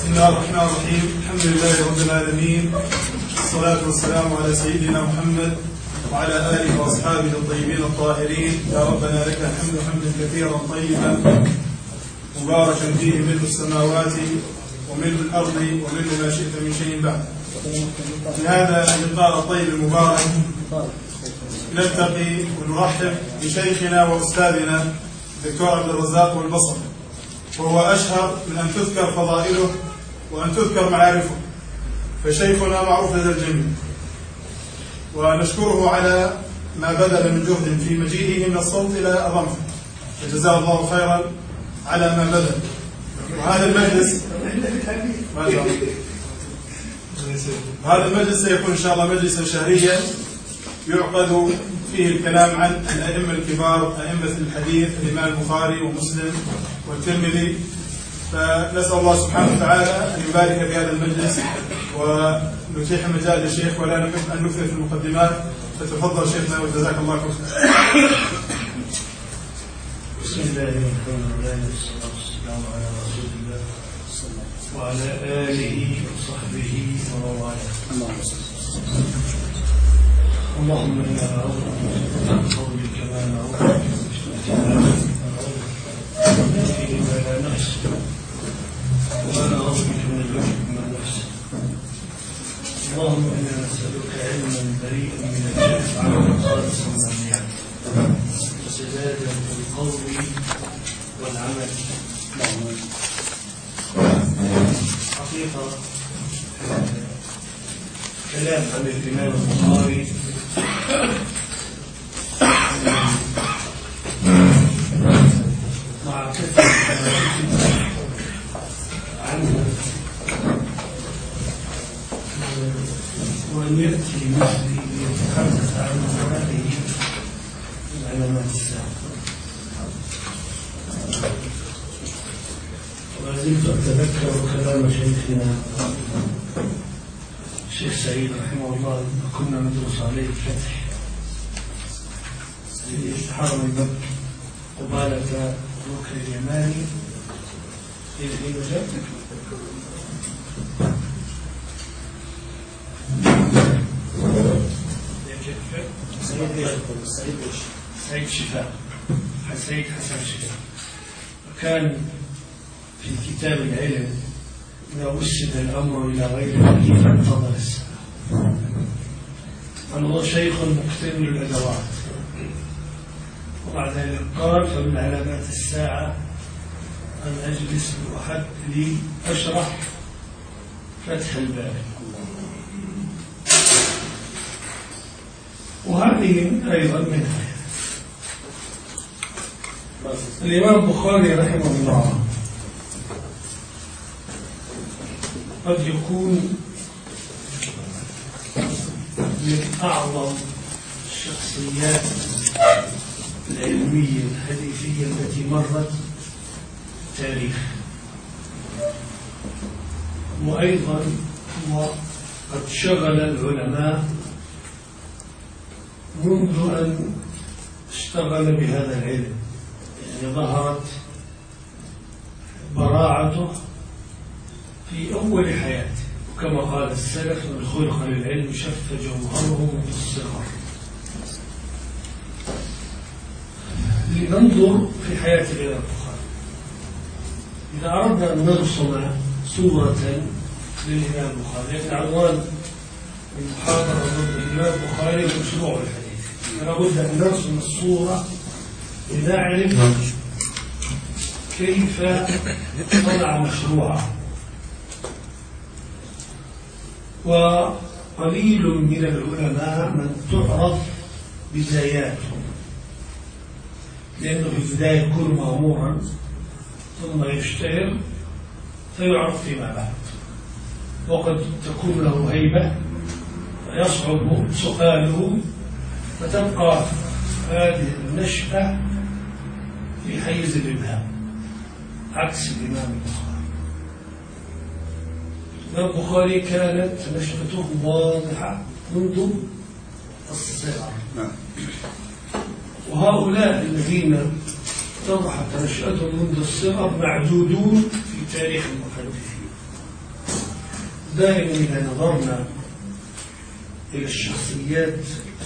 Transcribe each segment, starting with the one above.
بسم الله الرحمن الرحيم. الحمد لله رب العالمين، والصلاة والسلام على سيدنا محمد وعلى آله وأصحابه الطيبين الطاهرين. يا ربنا لك الحمد حمدا كثيرا طيبا مباركا فيه ملء السماوات وملء الأرض وملء ما شئت من شيء بعد. في هذا اللقاء الطيب المبارك نلتقي ونرحب بشيخنا وأستاذنا الدكتور عبد الرزاق والبصري، وهو أشهر من أن تذكر فضائله وأن تذكر معارفه، فشيخنا معروف لدى الجميع، ونشكره على ما بذل من جهد في مجيئه من الصوت إلى الرمح، فجزاه الله خيرا على ما بذل. وهذا المجلس سيكون إن شاء الله مجلسا شهريا يعقد فيه الكلام عن الأئمة الكبار، أئمة الحديث، الإمام البخاري ومسلم والترمذي. فنسأل الله سبحانه وتعالى أن يبارك في هذا المجلس ونتيح مجال للشيخ، ولا نحب أن نكثر في المقدمات، فتفضل شيخنا وجزاك الله خيرا. بسم الله الرحمن الرحيم، والصلاة والسلام على رسول الله وعلى آله وصحبه ومن والاه. اللهم إنا نعوذ بك من قولك ما نعوذ فيه ما لا نحسن ونعوذ بك من الوجه ما نحسن. اللهم إنا نسألك علما بريئا من الجهل عملا خالصا نافعا وسدادا في القول والعمل. حقيقة كلام عن الإمام البخاري مع كثرة عنه وأن يأتي مثلي ليتحدث عن هذه من علامات الساعة. وما زلت أتذكر كلام شيخنا الشيخ سعيد رحمه الله، كنا ندرس عليه الفتح في حرم المكي قبالة ركن اليماني في مجال سعيد شفاء، سعيد حسن شفاء. وكان في كتاب العلم إذا وسد الأمر إلى غيره كيف انتظر الساعة. هو شيخ مكتب للأدوات. وبعد ذلك قال: فمن علامات الساعة أن أجلس وأحد لي أشرح فتح الباري. وهذه أيضا منها. الإمام البخاري رحمه الله قد يكون من أعظم الشخصيات العلمية الحديثية التي مرت تاريخ، وأيضا قد شغل العلماء منذ أن اشتغل بهذا العلم. يعني ظهرت براعته في أول حياته، وكما قال السلف: من خلق للعلم شف جوهره في الصغر. لننظر في حياة الإمام البخاري. إذا أردنا أن نرسم صورة للإمام البخاري، لأن عنوان المحاضرة ضد الإمام البخاري مشروع الحديث، فلا بد أن نرسم الصورة لنعرف كيف صنع مشروعه. وقليل من العلماء من تعرف بداياتهم، لأنه في البداية يكون مأمورا ثم يشتهر فيعرف فيما بعد، وقد تكون له هيبة فيصعب سؤاله، فتبقى هذه النشأة في حيز الإبهام، عكس الإمام البخاري. البخاري كانت نشأته واضحة منذ الصغر، وهؤلاء الذين اتضحت نشأتهم منذ الصغر معدودون في تاريخ المحدثين. دائما إذا نظرنا إلى الشخصيات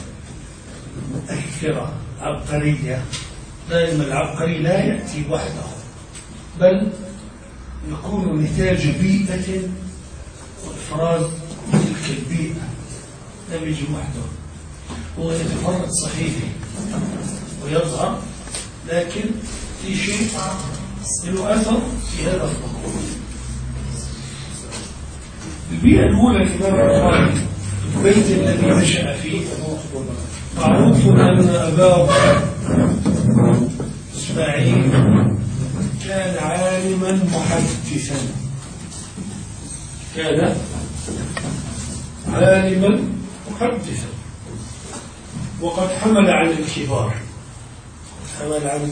المؤثرة عبقرية، دائما العبقري لا يأتي وحده، بل يكون نتاج بيئة وإفراز تلك البيئة، لا يجي وحده، هو يتفرد صحيح ويظهر، لكن في شيء له أثر في هذا الظهور. البيئة الأولى الإمام البخاري، البيت الذي نشأ فيه، معروف أن أباه إسماعيل كان عالما محدثا، كان عالما محدثا، وقد حمل عن الكبار، حمل عن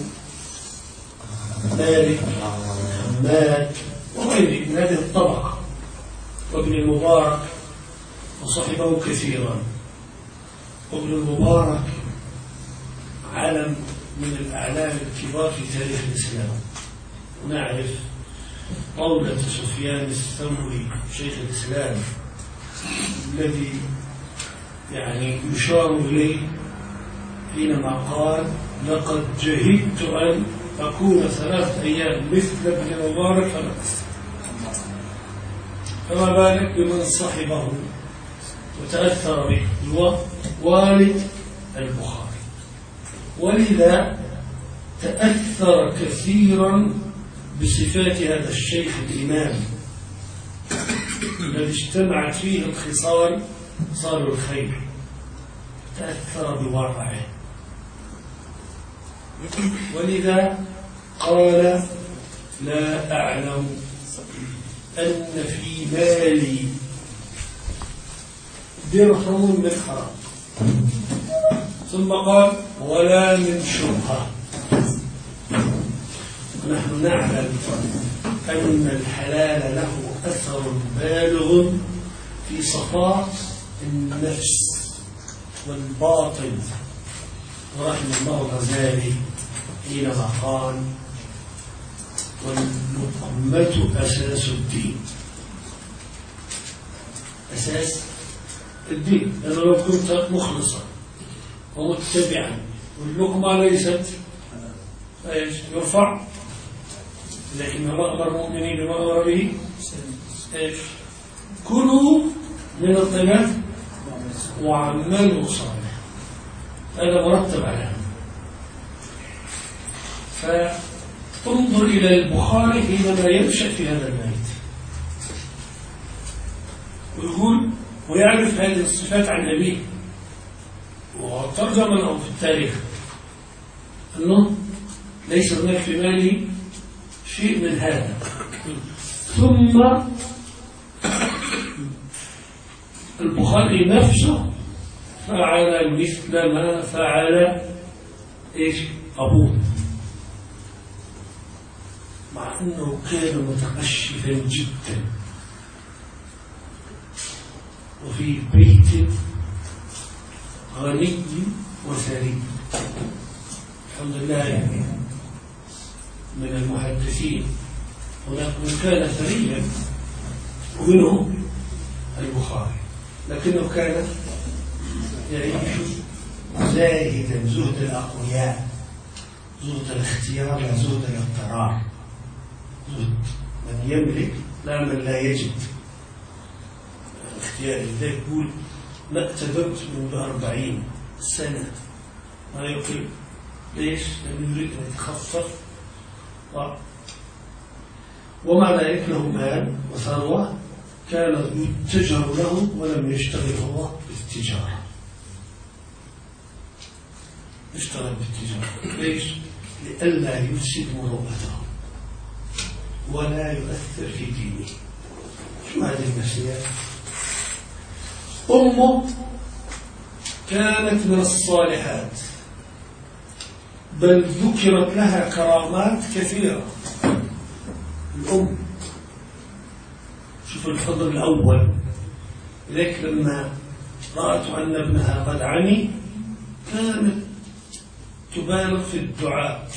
مالك حماد وغيره من هذه الطبقة، وابن المبارك وصحبه كثيرا. وابن المبارك علم من الأعلام الكبار في تاريخ الإسلام، ونعرف قولة سفيان الثوري شيخ الإسلام الذي يعني يشار إليه حينما قال: لقد جهدت أن أكون 3 أيام مثل ابن المبارك فما بالك بمن صحبه وتأثر به، هو والد البخاري. ولذا تأثر كثيرا بصفات هذا الشيخ الإمام الذي اجتمعت فيه الخصال صار الخير، تأثر بواقعه، ولذا قال: لا أعلم أن في مالي درهم من حرام، ثم قال: ولا من شبهة. نحن نعلم أن الحلال له أثر بالغ في صفاء النفس والباطن، ورحم الله الغزالي حينما قال: واللقمة أساس الدين. أساس الدين، أنا لو كنت مخلصا ومتبعا واللقمة ليست يرفع، لكن الله أمر المؤمنين بما أمر به: كلوا من الطيبات وعملوا صالحا. هذا مرتب على هذا. فانظر إلى البخاري حينما ينشأ في هذا البيت ويقول ويعرف هذه الصفات عن أبيه، وترجم له في التاريخ أنه ليس هناك في ماله شيء من هذا. ثم البخاري نفسه فعل مثل ما فعل أبوه، مع أنه كان متقشفا جدا وفي بيت غني وثري. الحمد لله يعني من المحدثين هناك من كان ثريا ومنهم البخاري، لكنه كان يعيش زاهدا زهد الأقوياء، زهد الاختيار لا زهد الاضطرار، زهد من يملك لا من لا يجد الاختيار. لذلك يقول: ما اقتدرت منذ 40 سنة ما يقل. ليش؟ لأنه يريد أن يتخفف، ومع ذلك له مال وثروة كان يتجر له ولم يشتغل هو بالتجارة، اشتغل بالتجارة. ليش؟ لئلا يفسد مروءته ولا يؤثر في دينه. شو هذه المسيرة؟ أمه كانت من الصالحات، بل ذكرت لها كرامات كثيرة. الأم شوف الفضل الأول، لذلك لما رأت أن ابنها قد عمي كانت تبالغ في الدعاء،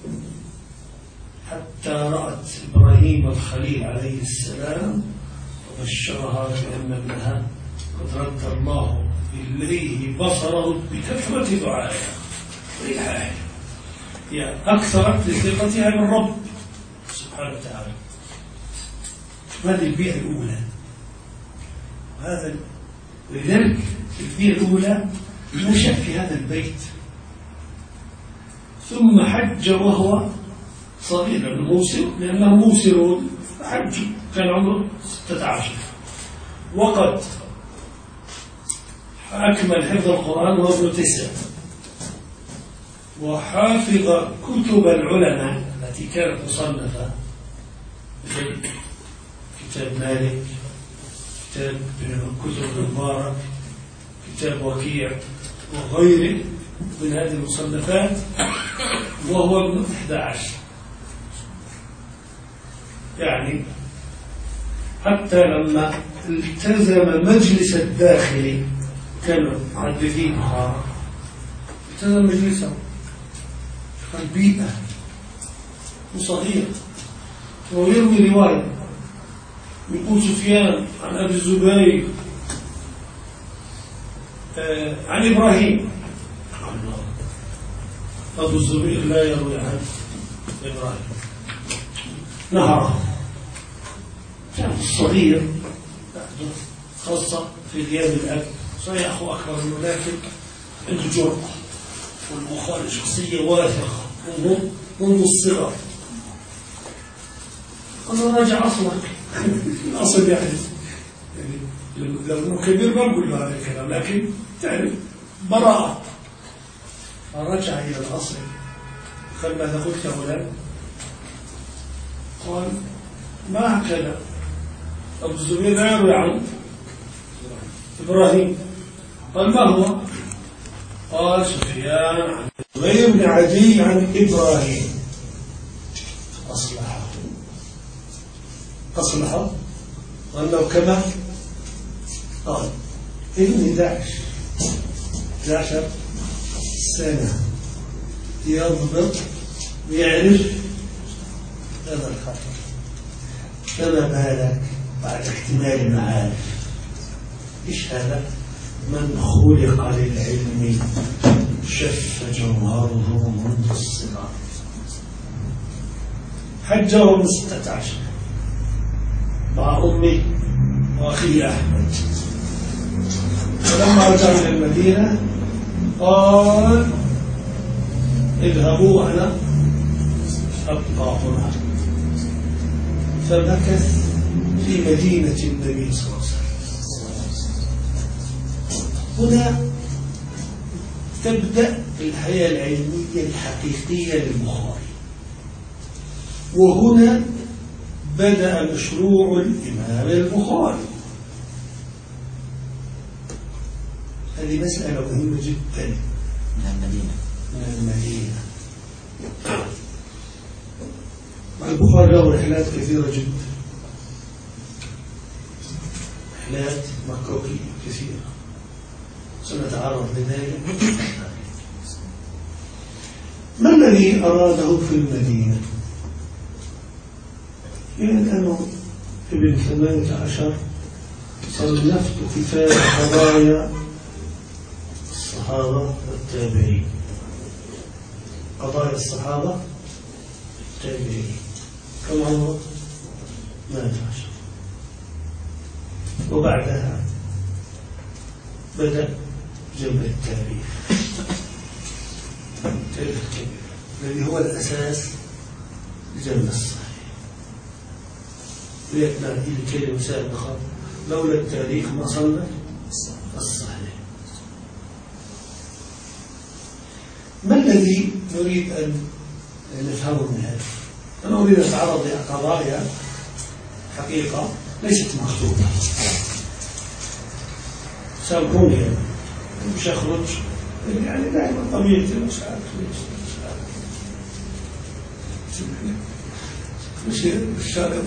حتى رأت إبراهيم الخليل عليه السلام بشرها بأن ابنها قد رد الله إليه بصره بكثرة دعائها وإلحاحها، يعني أكثرت لثقتها بالرب سبحانه وتعالى. هذه البيئة الأولى. ولذلك البيئة الأولى نشأ في هذا البيت، ثم حج وهو صغير لأنه موسر، حج كان عمره 16، وقد أكمل حفظ القرآن وهو ابن 9، وحافظ كتب العلماء التي كانت مصنفة، مثل كتاب مالك، كتاب كتب المبارك، كتاب وكيع وغيره من هذه المصنفات، وهو ابن 11. يعني حتى لما التزم مجلس الداخلي، كانوا محدثين بخارى، التزم مجلسه، البيئة وصغير، ويروي رواية يقول سفيان عن أبي الزبير عن إبراهيم، أبو الزبير لا يروي عن إبراهيم، نهره كان الصغير خاصة في غياب الأب، صحيح أخو أكبر منه لكن عنده جرأة والبخاري شخصية واثقة منذ الصغر. قال راجع أصلك الأصل يعني لو كبير ما نقول له هذا الكلام، لكن تعرف براءة. فرجع إلى الأصل، قال ماذا قلت يا فلان؟ قال ما هكذا، أبو الزبير لا يروي عن إبراهيم. قال ما هو؟ قال سفيان عن غير بن عدي عن إبراهيم. أصلحه قال له كما قال ابن 11 سنة يضبط ويعرف هذا الخطر، فما بالك بعد اكتمال المعارف. إيش هذا؟ من خلق للعلم شف جوهره منذ الصغر. حجه من 16 مع أمي وأخي أحمد، ولما رجع إلى المدينة قال اذهبوا وأنا أبقى هنا، فمكث في مدينة النبي صلى الله عليه وسلم. هنا تبدأ الحياة العلمية الحقيقية للبخاري، وهنا بدأ مشروع الإمام البخاري. هذه مسألة مهمة جدا. من المدينة. البخاري له رحلات كثيرة جدا، رحلات مكوكية كثيرة، سنتعرض لذلك. ما الذي أراده في المدينة؟ يعني أنه ابن 18 صنفت كتاب قضايا الصحابة والتابعين، قضايا الصحابة والتابعين. كم عمره؟ 18. وبعدها بدأ جمع التاريخ الذي هو الأساس لجمع الصحيح. ليتنا الكلمة سابقا لولا التاريخ ما صنف الصحيح. ما الذي نريد أن نفهمه من هذا؟ أنا أريد أن أتعرض لقضايا حقيقة ليست مخطوطة. سامحوني مش أخرج، يعني دائما طبيعتي مش عارف ليش مش الشارع.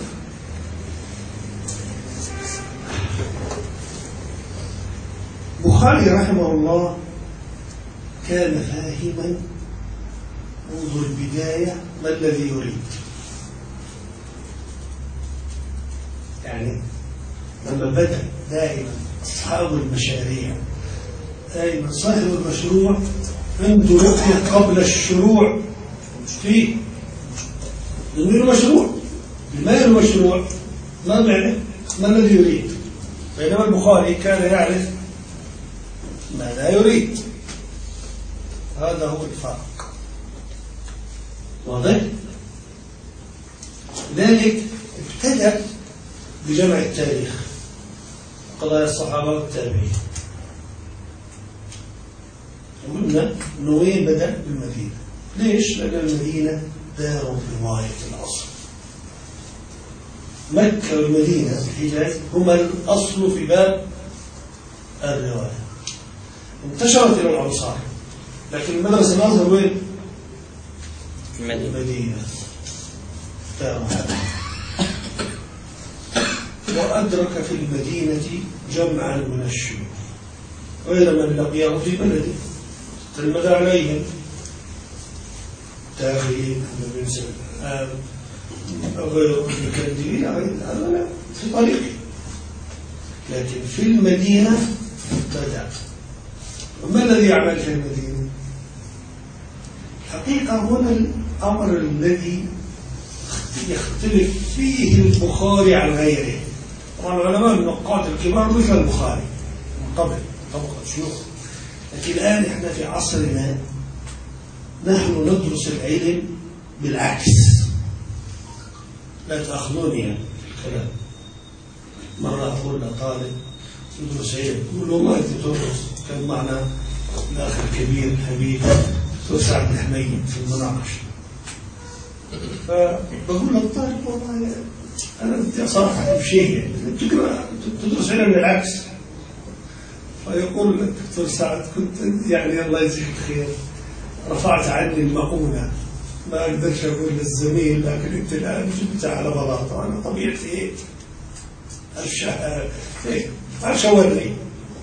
البخاري رحمه الله كان فاهما منذ البداية ما الذي يريد. يعني لما بدأ دائما أصحاب المشاريع دائما صاحب المشروع عنده رؤية قبل الشروع فيه، لأنه مشروع ما المشروع ما معنى ما الذي يريد، بينما البخاري كان يعرف ما لا يريد. هذا هو الفرق. واضح؟ لذلك ابتدأ بجمع التاريخ قضايا الصحابة والتابعين. وقلنا انه وين بدأ؟ بالمدينة. ليش؟ لأن المدينة دار رواية الأصل. مكة والمدينة الحجاز هما الأصل في باب الرواية. انتشرت إلى الأمصار، لكن المدرسة الأزهر وين؟ المدينة. وأدرك في المدينة جمعا من الشيوخ غير من لقيه في بلده، تلمذ عليهم تابعين بن سلمان غير الكندي، هذا في طريقه. لكن في المدينة بدأ. وما الذي يعمل في المدينة؟ الحقيقة هنا الأمر الذي يختلف فيه البخاري عن غيره. طبعا العلماء النقاد الكبار مثل البخاري من قبل طبقة شيوخ، لكن الآن احنا في عصرنا نحن ندرس العلم بالعكس. لا تأخذوني يعني في الكلام. مرة أقول لطالب يدرس علم، يقول له ما أنت تدرس، كان معنا الأخ الكبير الحبيب دكتور سعد الحميد في المناقشة، فبقول للطالب والله أنا بدي أصارحك بشيء، يعني تدرس علم بالعكس. فيقول الدكتور سعد كنت يعني الله يجزيك الخير رفعت عني المؤونة، ما أقدرش أقول للزميل، لكن أنت الآن جبت على بلاطة. أنا طبيعتي هيك أشاورني،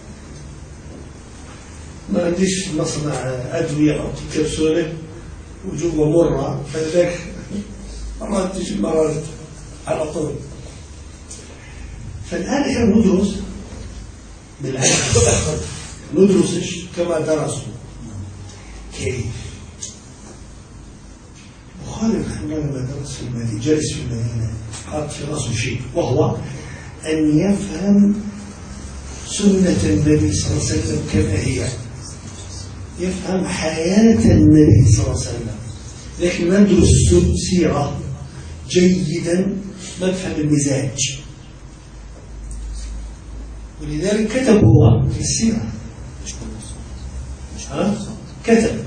ما عنديش مصنع أدوية أو كبسولة وجوه مرة، فلذلك مرات تجي مرات على طول. فالآن إحنا ندرس بالعكس، ندرسش كما درسوا. كيف؟ البخاري رحمه الله لما درس في المدينة جلس في المدينة حاط في رأسه شيء، وهو أن يفهم سنة النبي صلى الله عليه وسلم كما هي، يفهم حياة النبي صلى الله عليه وسلم. لكن ندرس سيرة جيدا، نفهم المزاج. ولذلك كتب هو في السيرة، كتب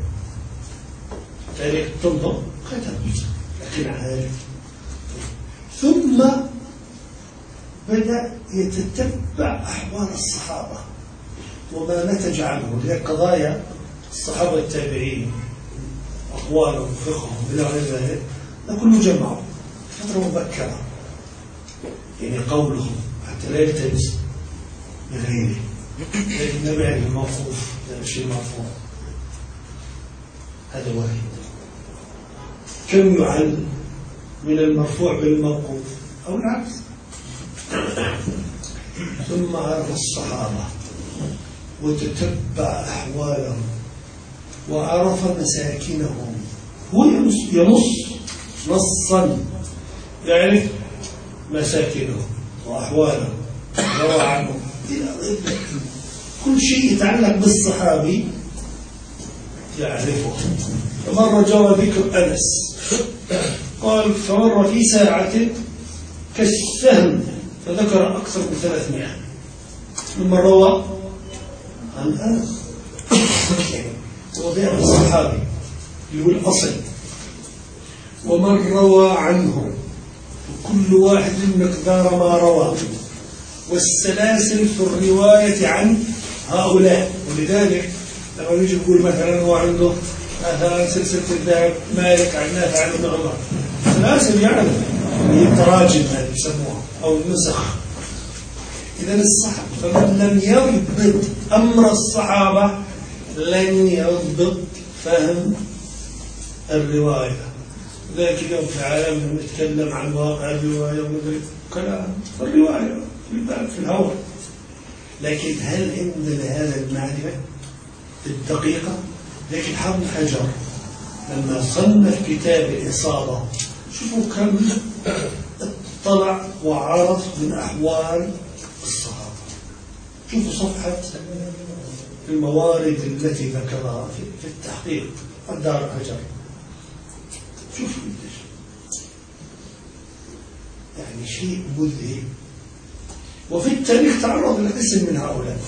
تاريخ الطب، كتب لكن عارف. ثم بدأ يتتبع أحوال الصحابة وما نتج عنه، هي قضايا الصحابة التابعين، أقوالهم وفقههم إلى غير ذلك، كله جمعوا فترة مبكرة، يعني قولهم حتى لا يلتبس بغيره. لكن النبي عليه الموقوف لا شيء مرفوع، هذا واحد. كم يعل من المرفوع بالموقوف أو العكس. ثم عرف الصحابة وتتبع أحوالهم وعرف مساكنهم. هو ينص نصا يعرف مساكنهم وأحوالهم روى عنهم كل شيء يتعلق بالصحابي يعرفه. فمر جرى ذكر أنس قال فمر في ساعة كالسهم، فذكر أكثر من 300. ثم روى عن أنس هو بيع الصحابي اللي هو الأصل، ومن روى عنه وكل واحد مقدار ما روى، والسلاسل في الرواية عن هؤلاء. ولذلك لما يجي يقول مثلا هو عنده مثلا سلسلة الذهب مالك عن نافع عن ابن عمر، سلاسل يعني هي التراجم هذه يسموها أو النسخ. إذا الصحابة فمن لم يضبط أمر الصحابة لن يضبط فهم الرواية. ذلك اليوم في عالمنا نتكلم عن واقع الرواية وندرك كلام الرواية في الهواء. لكن هل عندنا هذا المعرفة الدقيقة؟ لكن حافظ حجر لما صنف كتاب الإصابة شوفوا كم اطلع وعرف من أحوال الصحابة. شوفوا صفحة الموارد التي ذكرها في التحقيق الدار حجر. شوفوا يعني شيء مذهل. وفي التاريخ تعرض لقسم من هؤلاء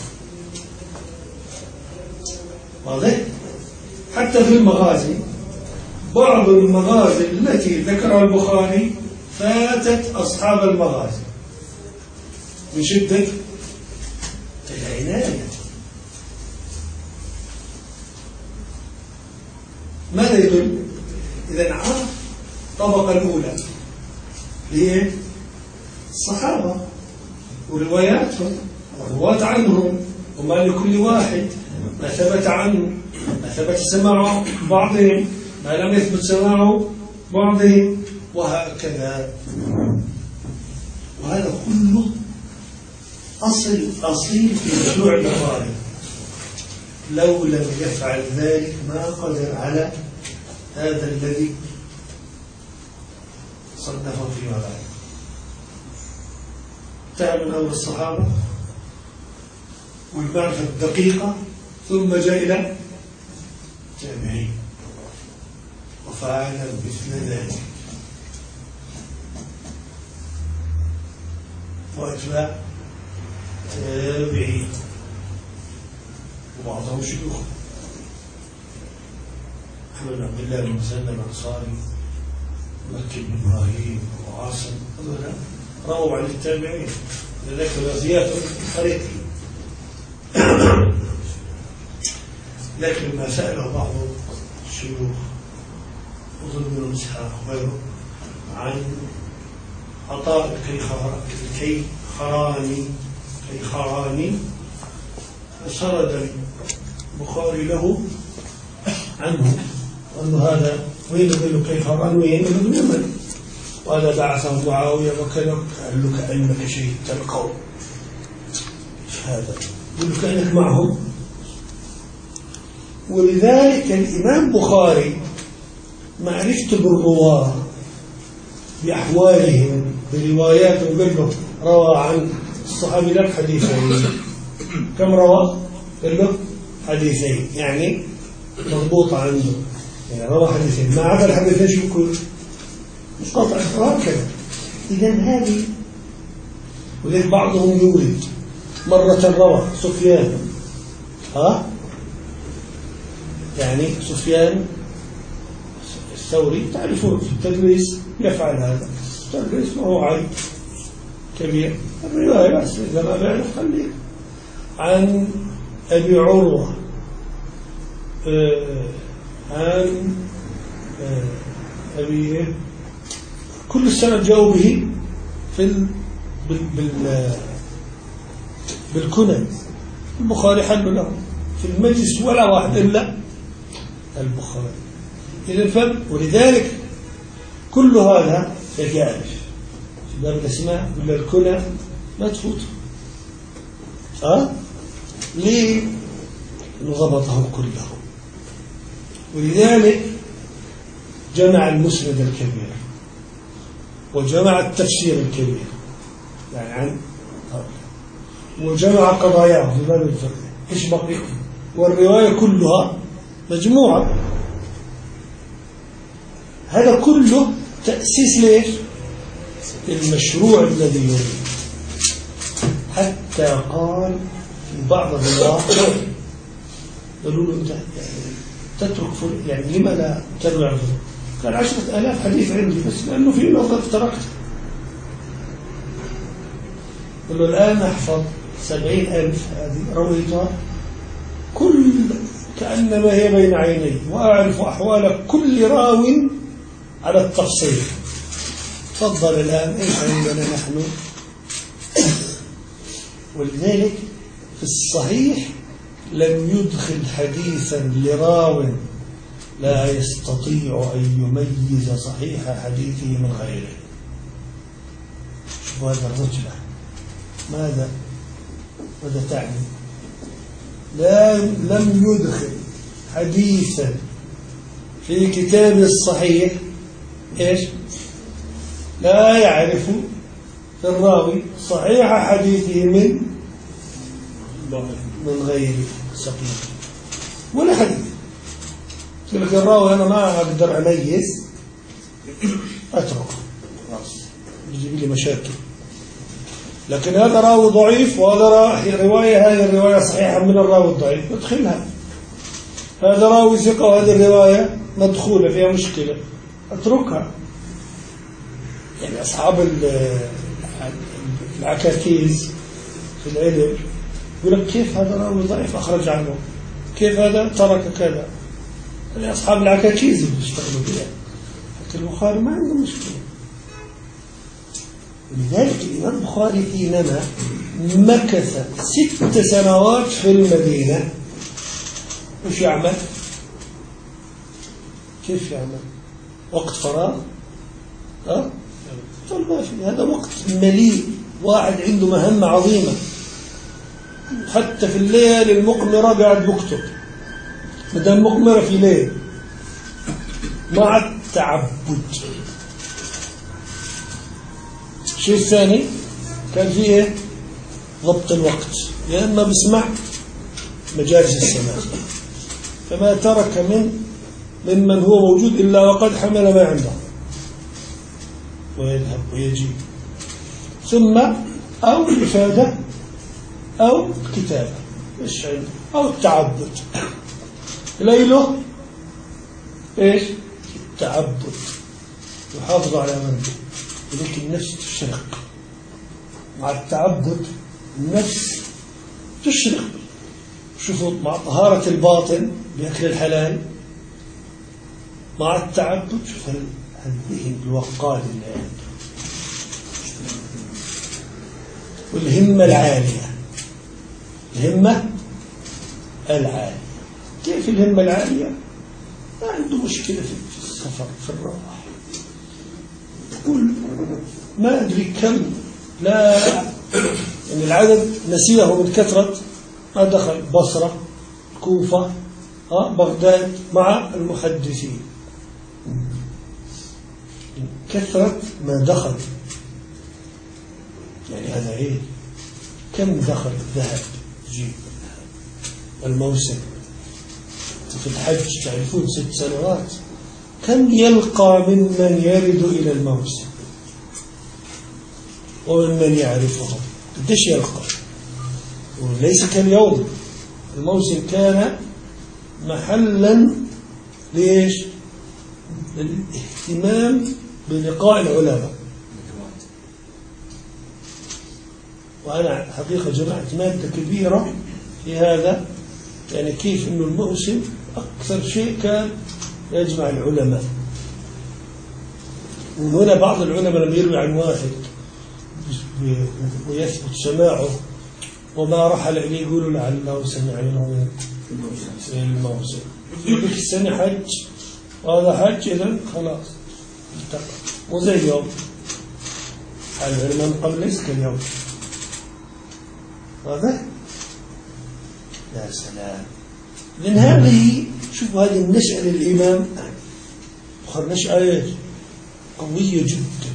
واضح. حتى في المغازي بعض المغازي التي ذكرها البخاري فاتت أصحاب المغازي من شدة العناية. ماذا يدل؟ إذا عرف الطبقة الأولى ليه؟ الصحابة ورواياتهم والرواة عنهم، وما لكل واحد ما ثبت عنه، ما ثبت سماعه بعضهم، ما لم يثبت سماعه بعضهم، وهكذا. وهذا كله أصيل في مشروع البخاري. لو لم يفعل ذلك ما قدر على هذا الذي صنفه في مغازي. تعب أول الصحابة والمعرفة الدقيقة، ثم جاء إلى التابعين وفعل مثل ذلك، وأتباع تابعين وبعضهم شيوخ. أحمد بن عبد الله بن مسلم الأنصاري، مكي بن إبراهيم وعاصم، هذول رووا عن التابعين، لذلك روايات خريطة. لكن لما سأله بعض الشيوخ وظل بن إسحاق وغيره عن عطاء الكيخراني فسرد البخاري له عنه أنه هذا وين ابن كيخراني وين ابن اليمن، وهذا بعثه معاوية وكذا. قال له كأنك شهدت القوم، هذا يقول كأنك معهم. ولذلك الإمام بخاري معرفته بالرواة بأحوالهم برواياتهم، قال له روى عن الصحابي لك حديثين. كم روى؟ قال له حديثين، يعني مضبوط عنده، يعني روى حديثين، ما عدا الحديثين شو يكون مش قطع هكذا. إذا هذه، ولذلك بعضهم يورد مرة روى سفيان، يعني سفيان الثوري تعرفون في التدريس يفعل هذا، التدريس ما هو عيب كبير، الرواية بس إذا ما بيعرف خليه. عن أبي عروة عن أبي كل السنة جاءوا به في بالكنى. البخاري حل له في المجلس ولا واحد إلا البخاري. إذا ولذلك كل هذا يعرف في باب الأسماء ولا الكنى ما تفوت. ليه؟ ضبطه كله. ولذلك جمع المسند الكبير وجمع التفسير الكبير، يعني عن وجمع قضاياه في باب الفقه. ايش بقي؟ والرواية كلها مجموعة. هذا كله تأسيس ليش؟ المشروع الذي يريد. حتى قال في بعض الرواة قالوا له انت تترك يعني لما لا تروي عنه؟ قال 10,000 حديث عندي، بس لأنه في نظر تركته. قال له الآن أحفظ 70,000 هذه رويتها كأنما هي بين عيني، وأعرف أحوال كل راو على التفصيل. تفضل الآن إيش عندنا نحن؟ ولذلك في الصحيح لم يدخل حديثا لراو لا يستطيع أن يميز صحيح حديثه من غيره. شوفوا هذا الرتبة. ماذا تعني؟ لم يدخل حديثا في كتاب الصحيح إيش؟ لا يعرف في الراوي صحيح حديثه من غير سقيم ولا حديث. يقول لك الراوي أنا ما أقدر أميز، أتركه خلاص يجيب لي مشاكل. لكن هذا راوي ضعيف وهذا رواية، هذه الرواية صحيحة من الراوي الضعيف ادخلها. هذا راوي ثقة وهذه الرواية مدخولة فيها مشكلة اتركها. يعني أصحاب العكاكيز في العلم يقول لك كيف هذا راوي ضعيف أخرج عنه، كيف هذا ترك كذا. يعني أصحاب العكاكيز اللي بيشتغلوا بها. لكن البخاري ما عنده مشكلة. ولذلك الإمام البخاري حينما مكث 6 سنوات في المدينة وش يعمل؟ كيف يعمل؟ وقت فراغ؟ ما في. هذا وقت مليء، واحد عنده مهمة عظيمة. حتى في الليل المقمرة قاعد بكتب، بدل المقمرة في ليل مع التعبد. الشيء الثاني كان فيه إيه؟ ضبط الوقت، يا إما بسمع مجالس السماع، فما ترك ممن هو موجود إلا وقد حمل ما عنده ويذهب ويجيب. ثم أو الإفادة أو كتابة أو التعبد. ليله إيش؟ التعبد، يحافظ على منزل، ولكن النفس تشرق مع التعبد. النفس تشرق. شوفوا، مع طهارة الباطن بأكل الحلال، مع التعبد شوف الذهن الوقاد اللي عنده والهمة العالية. الهمة العالية. كيف الهمة العالية؟ ما عنده مشكلة في السفر، في الراحة. يقول ما أدري كم، لا يعني العدد نسيه من كثرة ما دخل بصرة، كوفة، بغداد مع المحدثين، كثرة ما دخل. يعني هذا إيه؟ كم دخل ذهب جيب الموسم. في الحج تعرفون 6 سنوات كم يلقى ممن يرد إلى الموسم ومن يعرفه، قديش يلقى. وليس كاليوم. الموسم كان محلا ليش؟ للاهتمام بلقاء العلماء. وأنا حقيقة جمعت مادة كبيرة في هذا، يعني كيف إنه الموسم أكثر شيء كان يجمع العلماء. وهنا بعض العلماء لما يروي عن واحد ويثبت سماعه وما رحل إليه يقولوا لعله سمع منه في الموسم. يقول السنة حج وهذا حج، إذن خلاص التقى. وزي اليوم العلماء من قبل ليس كاليوم. واضح؟ يا سلام. من هذه شوفوا هذه النشأة للإمام بخاري، نشأة قوية جدا.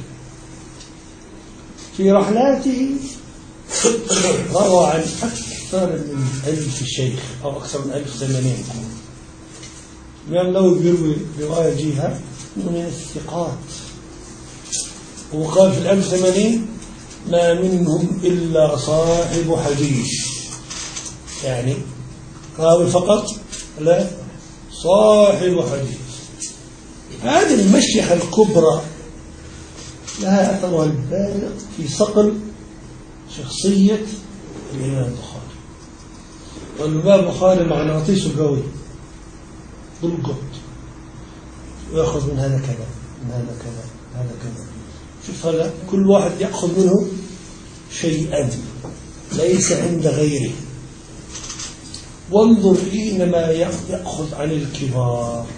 في رحلاته روى عن أكثر من 1000 شيخ أو أكثر من 1000 زمنين. الإمام النووي بيروي رواية جيها من الثقات، وقال في 1080 ما منهم إلا صاحب حديث، يعني راوي فقط، لا صاحب حديث. هذه المشيخة الكبرى لها أثرها البالغ في صقل شخصية الإمام البخاري. والإمام البخاري مغناطيسه قوي بالقط، ويأخذ من هذا كذا، من هذا كذا، هذا كذا. شوف هذا كل واحد يأخذ منه شيئا ليس عند غيره. وانظر حينما يأخذ عن الكبار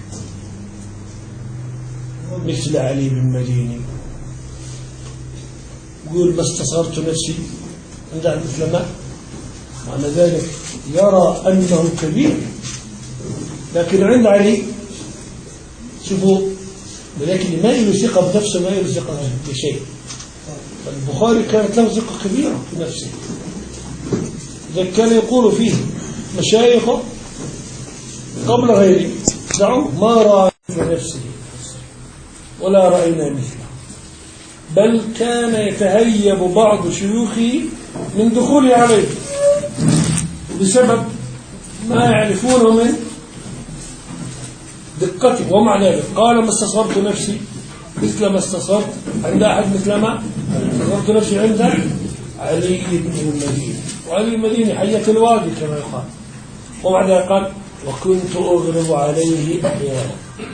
مثل علي بن مديني، يقول ما استصغرت نفسي عند العلماء، معنى ذلك يرى أنه كبير. لكن عند علي شوفوا، ولكن ما له ثقة بنفسه، ما له ثقة بشيء. البخاري كانت له ثقة كبيرة في نفسه، إذا كان يقول فيه مشايخه قبل غيره دعوا ما رأى في نفسه ولا رأينا مثله، بل كان يتهيب بعض شيوخه من دخوله عليه بسبب ما يعرفونه من دقته. ومع ذلك قال ما استصغرت نفسي مثل ما استصغرت عند أحد، مثل ما استصغرت نفسي عند علي بن المديني. وعلي المديني حية الوادي كما يقال. ومع ذلك قال وكنت أغلب عليه أحيانا.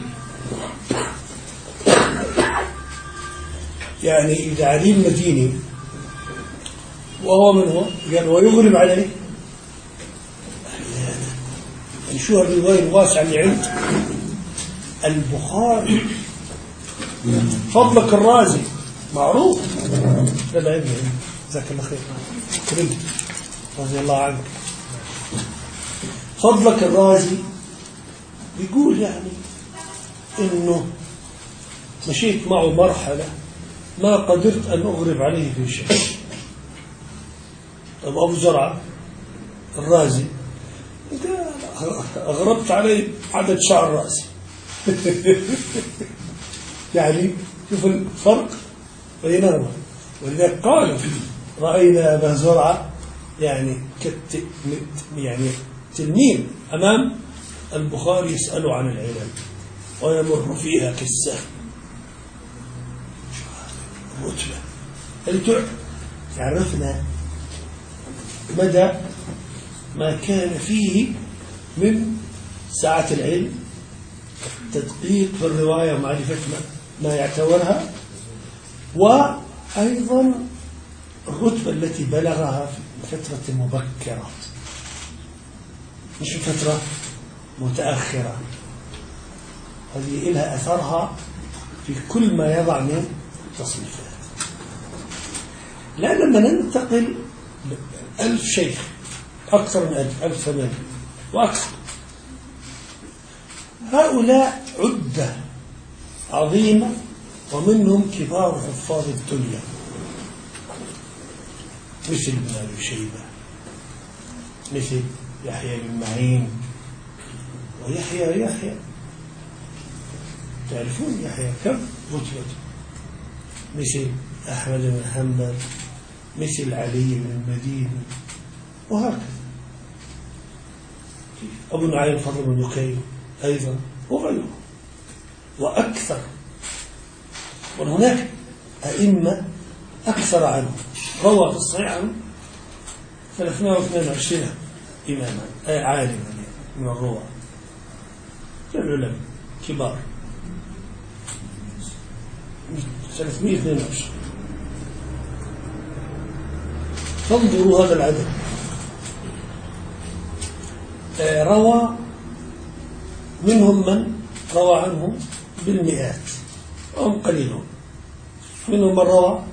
يعني إذا علي المديني وهو منه قال ويغلب عليه أحيانا، يعني شو الرواية الواسعة اللي عند البخاري. فضلك الرازي معروف، لا ابن جزاك الله خير كرمت رضي الله عنك. فضلك الرازي بيقول يعني إنه مشيت معه مرحلة ما قدرت أن أغرب عليه في شيء. طب أبو زرعة الرازي أغربت عليه عدد شعر رأسي. يعني شوف الفرق بينهما. ولذلك قالوا رأينا أبا زرعة يعني يعني تلميذ أمام البخاري يسأله عن العلم ويمر فيها كالسهم. الرتبة عرفنا مدى ما كان فيه من سعة العلم، التدقيق في الرواية ومعرفة ما يعتبرها، وأيضا الرتبة التي بلغها في فترة مبكرة مش فترة متأخرة. هذه لها أثرها في كل ما يضع من تصنيفات. لا لما ننتقل 1000 شيخ، أكثر من 1008 وأكثر، هؤلاء عدة عظيمة ومنهم كبار حفاظ الدنيا مثل ابن أبي شيبة، مثل يحيى بن معين. ويحيى تعرفون يحيى كم رتبته، مثل أحمد بن حنبل، مثل علي بن المديني، وهكذا. أبو نعيم فضل بن دكين أيضا وغيره وأكثر. وهناك أئمة أكثر عنه، روى في الصحيح عنه 322 إماما عالما من الرواة العلماء كبار 322. فانظروا هذا العدد. روى منهم من روى عنهم بالمئات وهم قليلون، منهم من روى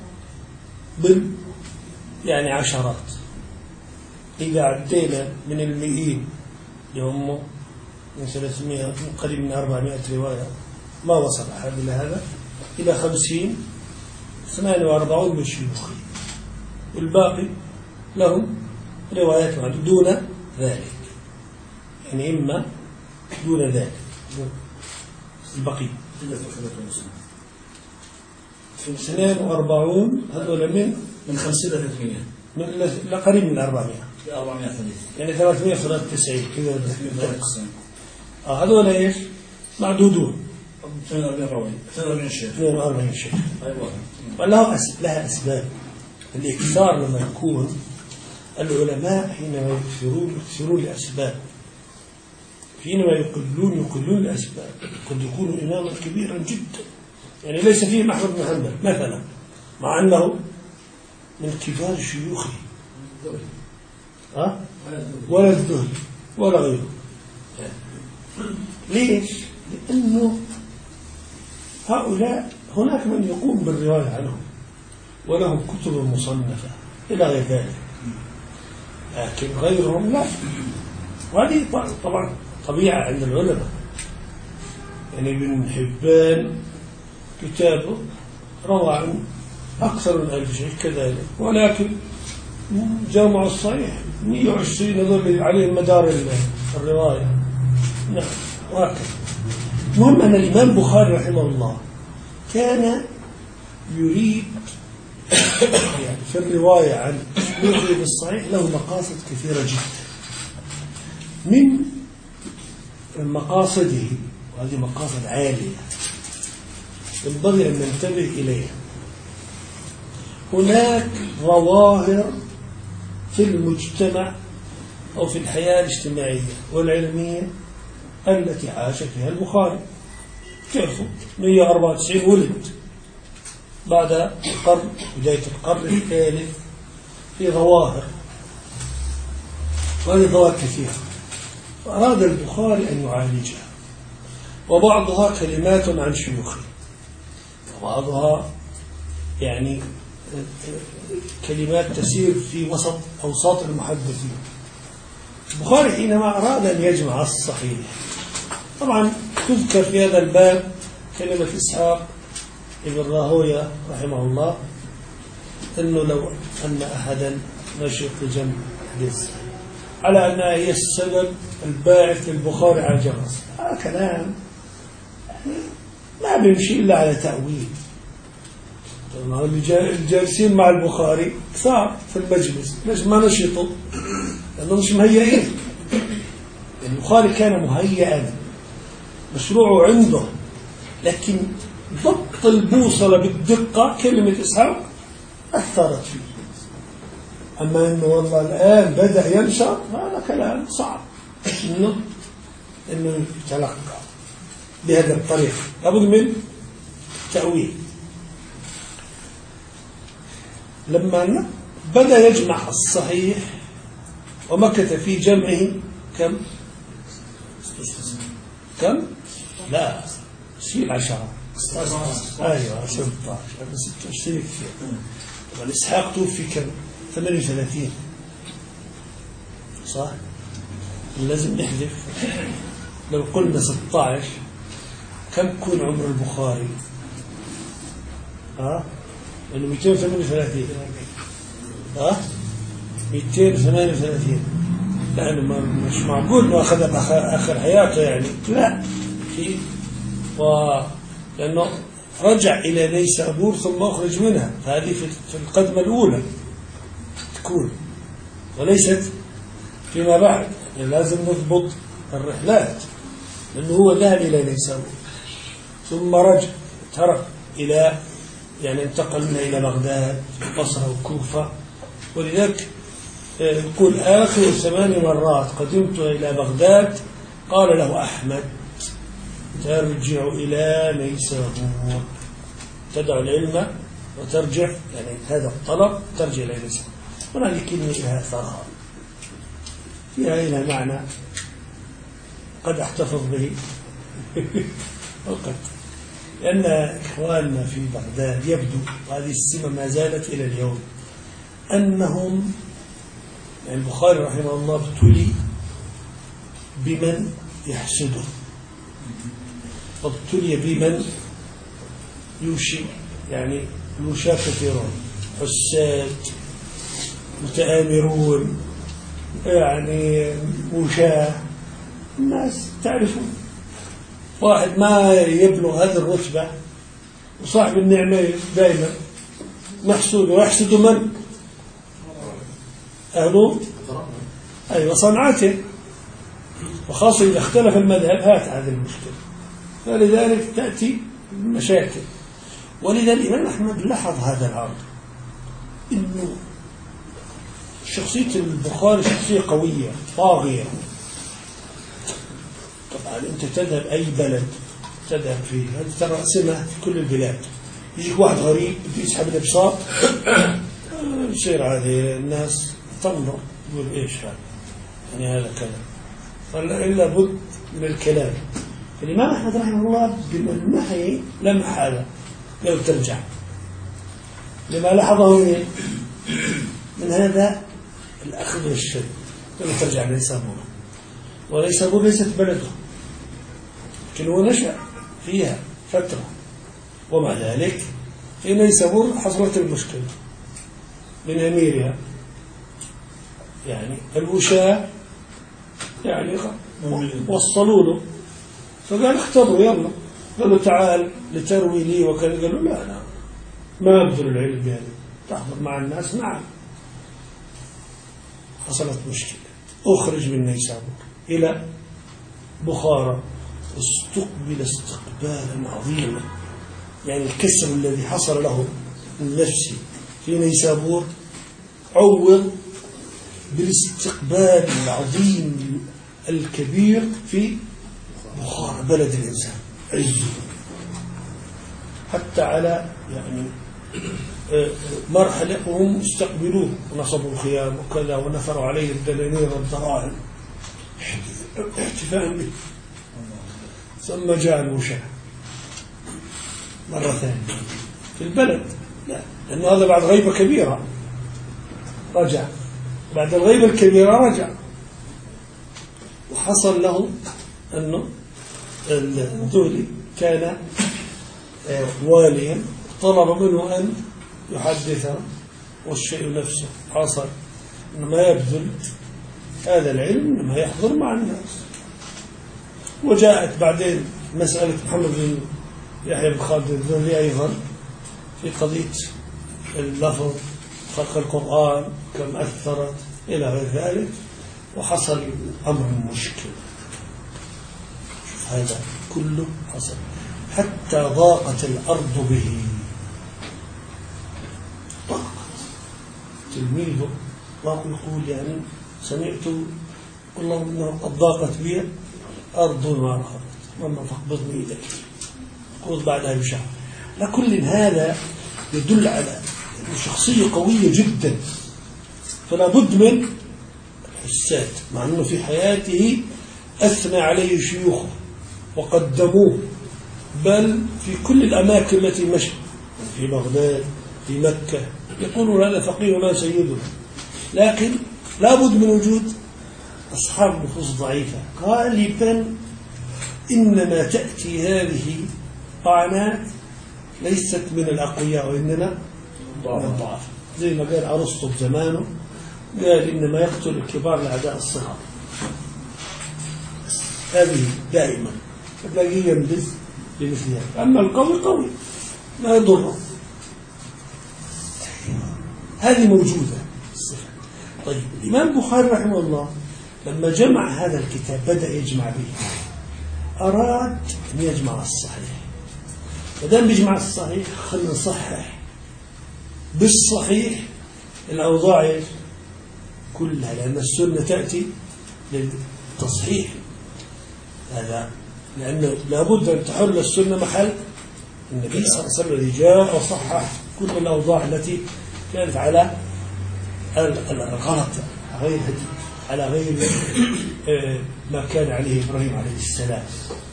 يعني عشرات. إذا عدينا من المئين يوم من 300 من قريب من 400 رواية ما وصل أحد إلى هذا، إلى 50 42 من شيوخ، والباقي لهم روايات دون ذلك، يعني إما دون ذلك البقية 42 هذول من 50 إلى 300 من قريب من 400 حديث، يعني 393 كذا. هذول ايش؟ معدودون 42 شيخ 42 شيخ. أيوة. لها أسباب. الإكثار لما يكون العلماء حينما يكثرون لأسباب، حينما يقلون لأسباب. قد يكون إماما كبيرا جدا، يعني ليس فيه أحمد بن حنبل مثلا، مع أنه من كبار شيوخه ولا الذهل ولا غيره. ليش؟ لأنه هؤلاء هناك من يقوم بالرواية عنهم ولهم كتب مصنفة إلى غير ذلك، لكن غيرهم لا. وهذه طبعا طبيعة عند العلماء. يعني ابن حبان كتابه روى عن أكثر من 1000 شيء كذلك، ولكن جامع الصحيح 120 هذول عليهم مدار الرواية. نعم وهكذا. المهم أن الإمام البخاري رحمه الله كان يريد يعني في الرواية عن شيوخه بالصحيح له مقاصد كثيرة جدا. من مقاصده، وهذه مقاصد عالية ينبغي أن ننتبه إليها، هناك ظواهر في المجتمع أو في الحياة الاجتماعية والعلمية التي عاش فيها البخاري. تعرفوا 194 ولد بعد القرن، بداية القرن الثالث، في ظواهر، وهذه ظواهر كثيرة، فأراد البخاري أن يعالجها. وبعضها كلمات عن شيوخه، وبعضها يعني كلمات تسير في وسط أوساط المحدثين. البخاري حينما أراد أن يجمع الصحيح، طبعا تذكر في هذا الباب كلمة إسحاق ابن راهويه رحمه الله أنه لو أن أحدا نشط جمع حديث على أنها هي السبب الباعث للبخاري على الجمع، هذا كلام ما بيمشي إلا على تأويل. الجالسين مع البخاري كثار في المجلس، ليش ما نشطوا؟ لأنه مش مهيئين. البخاري كان مهيئا، مشروعه عنده، لكن ضبط البوصلة بالدقة كلمة إسحاق أثرت فيه. أما أنه والله الآن بدأ ينشط، هذا كلام صعب إنه يتلقى بهذا الطريقة، لابد من تأويل. لما بدأ يجمع الصحيح ومكث في جمعه كم؟ لا 10 أيوة 16 طبعا إسحاق توفي كم؟ 38 صح؟ لازم نحذف. لو قلنا 16 كم يكون عمر البخاري؟ لأنه 238 238 لأنه مش معقول ما أخذ آخر حياته يعني، لا في لأنه رجع إلى نيسابور ثم أخرج منها، فهذه في القدمة الأولى تكون، وليست فيما بعد. يعني لازم نضبط الرحلات، لأنه هو ذهب إلى نيسابور ثم رجع ترك إلى يعني انتقل منها إلى بغداد بصرة وكوفة. ولذلك يقول آخر 8 مرات قدمت إلى بغداد قال له أحمد ترجع إلى نيسابور، تدع العلم وترجع، يعني هذا الطلب ترجع إلى نيسابور. وهذه كلمة لها ثراء، فيها إلى معنى قد أحتفظ به وقد، لأن إخواننا في بغداد يبدو، وهذه السمة ما زالت إلى اليوم، أنهم يعني البخاري رحمه الله ابتلي بمن يحسده، وابتلي بمن يوشي، يعني يوشى كثيرون، حساد، متآمرون، يعني وشاة، الناس تعرفون. واحد ما يبلغ هذه الرتبة وصاحب النعمة دائما محسود، ويحسد من؟ أهله، أيوة صنعته، وخاصة إذا اختلف المذهب هات هذه المشكلة، فلذلك تأتي مشاكل. ولذا الإمام أحمد لاحظ هذا الأمر، إنه شخصية البخاري شخصية قوية طاغية. طبعا أنت تذهب أي بلد تذهب فيه، هذه ترى سمة في كل البلاد، يجيك واحد غريب بده يسحب الأبصار يصير هذه الناس تنظر يقول إيش هذا، يعني هذا كلام، إلا بد من الكلام. الإمام أحمد رحمه الله بملمحه لمح هذا لو ترجع لما لاحظه من هذا الأخذ والشد لما ترجع لنيسابور، ونيسابور ليست بلده، لكن هو نشأ فيها فترة، ومع ذلك في نيسابور حصلت المشكلة من أميرها، يعني الوشاة يعني وصلوا له، فقال اختبروا يلا، قالوا تعال لتروي لي وكان، قالوا لا ما أبذل العلم يعني تحضر مع الناس. نعم، حصلت مشكلة، أخرج من نيسابور إلى بخارى، استقبل استقبالا عظيما، يعني الكسر الذي حصل له النفسي في نيسابور عوض بالاستقبال العظيم الكبير في بخارى بلد الإنسان عز، حتى على يعني مرحلة وهم استقبلوه ونصبوا الخيام وكذا ونثروا عليه الدنانير والدراهم احتفاء به. ثم جاء الوشاة مرة ثانية في البلد، لا لأنه هذا بعد غيبة كبيرة رجع، بعد الغيبة الكبيرة رجع، وحصل له أنه الذولي كان واليا، طلب منه أن يحدثه، والشيء نفسه حصل إنما يبذل هذا العلم إنما يحضر مع الناس. وجاءت بعدين مسألة محمد بن يحيى بن خالد الذولي أيضا في قضية اللفظ، خلق القرآن كم أثرت إلى غير ذلك، وحصل أمر مشكل. هذا كله حصل حتى ضاقت الأرض به، ضاقت. تلميذه يقول يعني سمعت والله إنه قد ضاقت بي أرض ما رحبت وما فقبضني إليك، قول بعدها بشهر. لكل هذا يدل على شخصية قوية جدا، فلا بد من الحسات، مع أنه في حياته أثنى عليه شيوخه وقدموه، بل في كل الأماكن التي مشى، في بغداد في مكة يقولون هذا فقيهنا سيدنا، لكن لا بد من وجود أصحاب نفوس ضعيفة. غالبا إنما تأتي هذه طعنات ليست من الأقوياء وإنما من الضعف، زي ما قال أرسطو بزمانه، قال إنما يقتل الكبار لأعداء الصغار. هذه دائما تلاقيه ينبذ بمثل هذا، أما القوي قوي لا يضره. هذه موجودة الصفة. طيب الإمام البخاري رحمه الله لما جمع هذا الكتاب بدأ يجمع به، أراد أن يجمع الصحيح، فدام بيجمع الصحيح خلنا نصحح بالصحيح الأوضاع كلها، لأن السنة تأتي للتصحيح هذا، لأنه لابد أن تحل السنة محل النبي صلى الله عليه وسلم الذي جاء وصحح كل الأوضاع التي كانت على الغلط على غير ما كان عليه إبراهيم عليه السلام.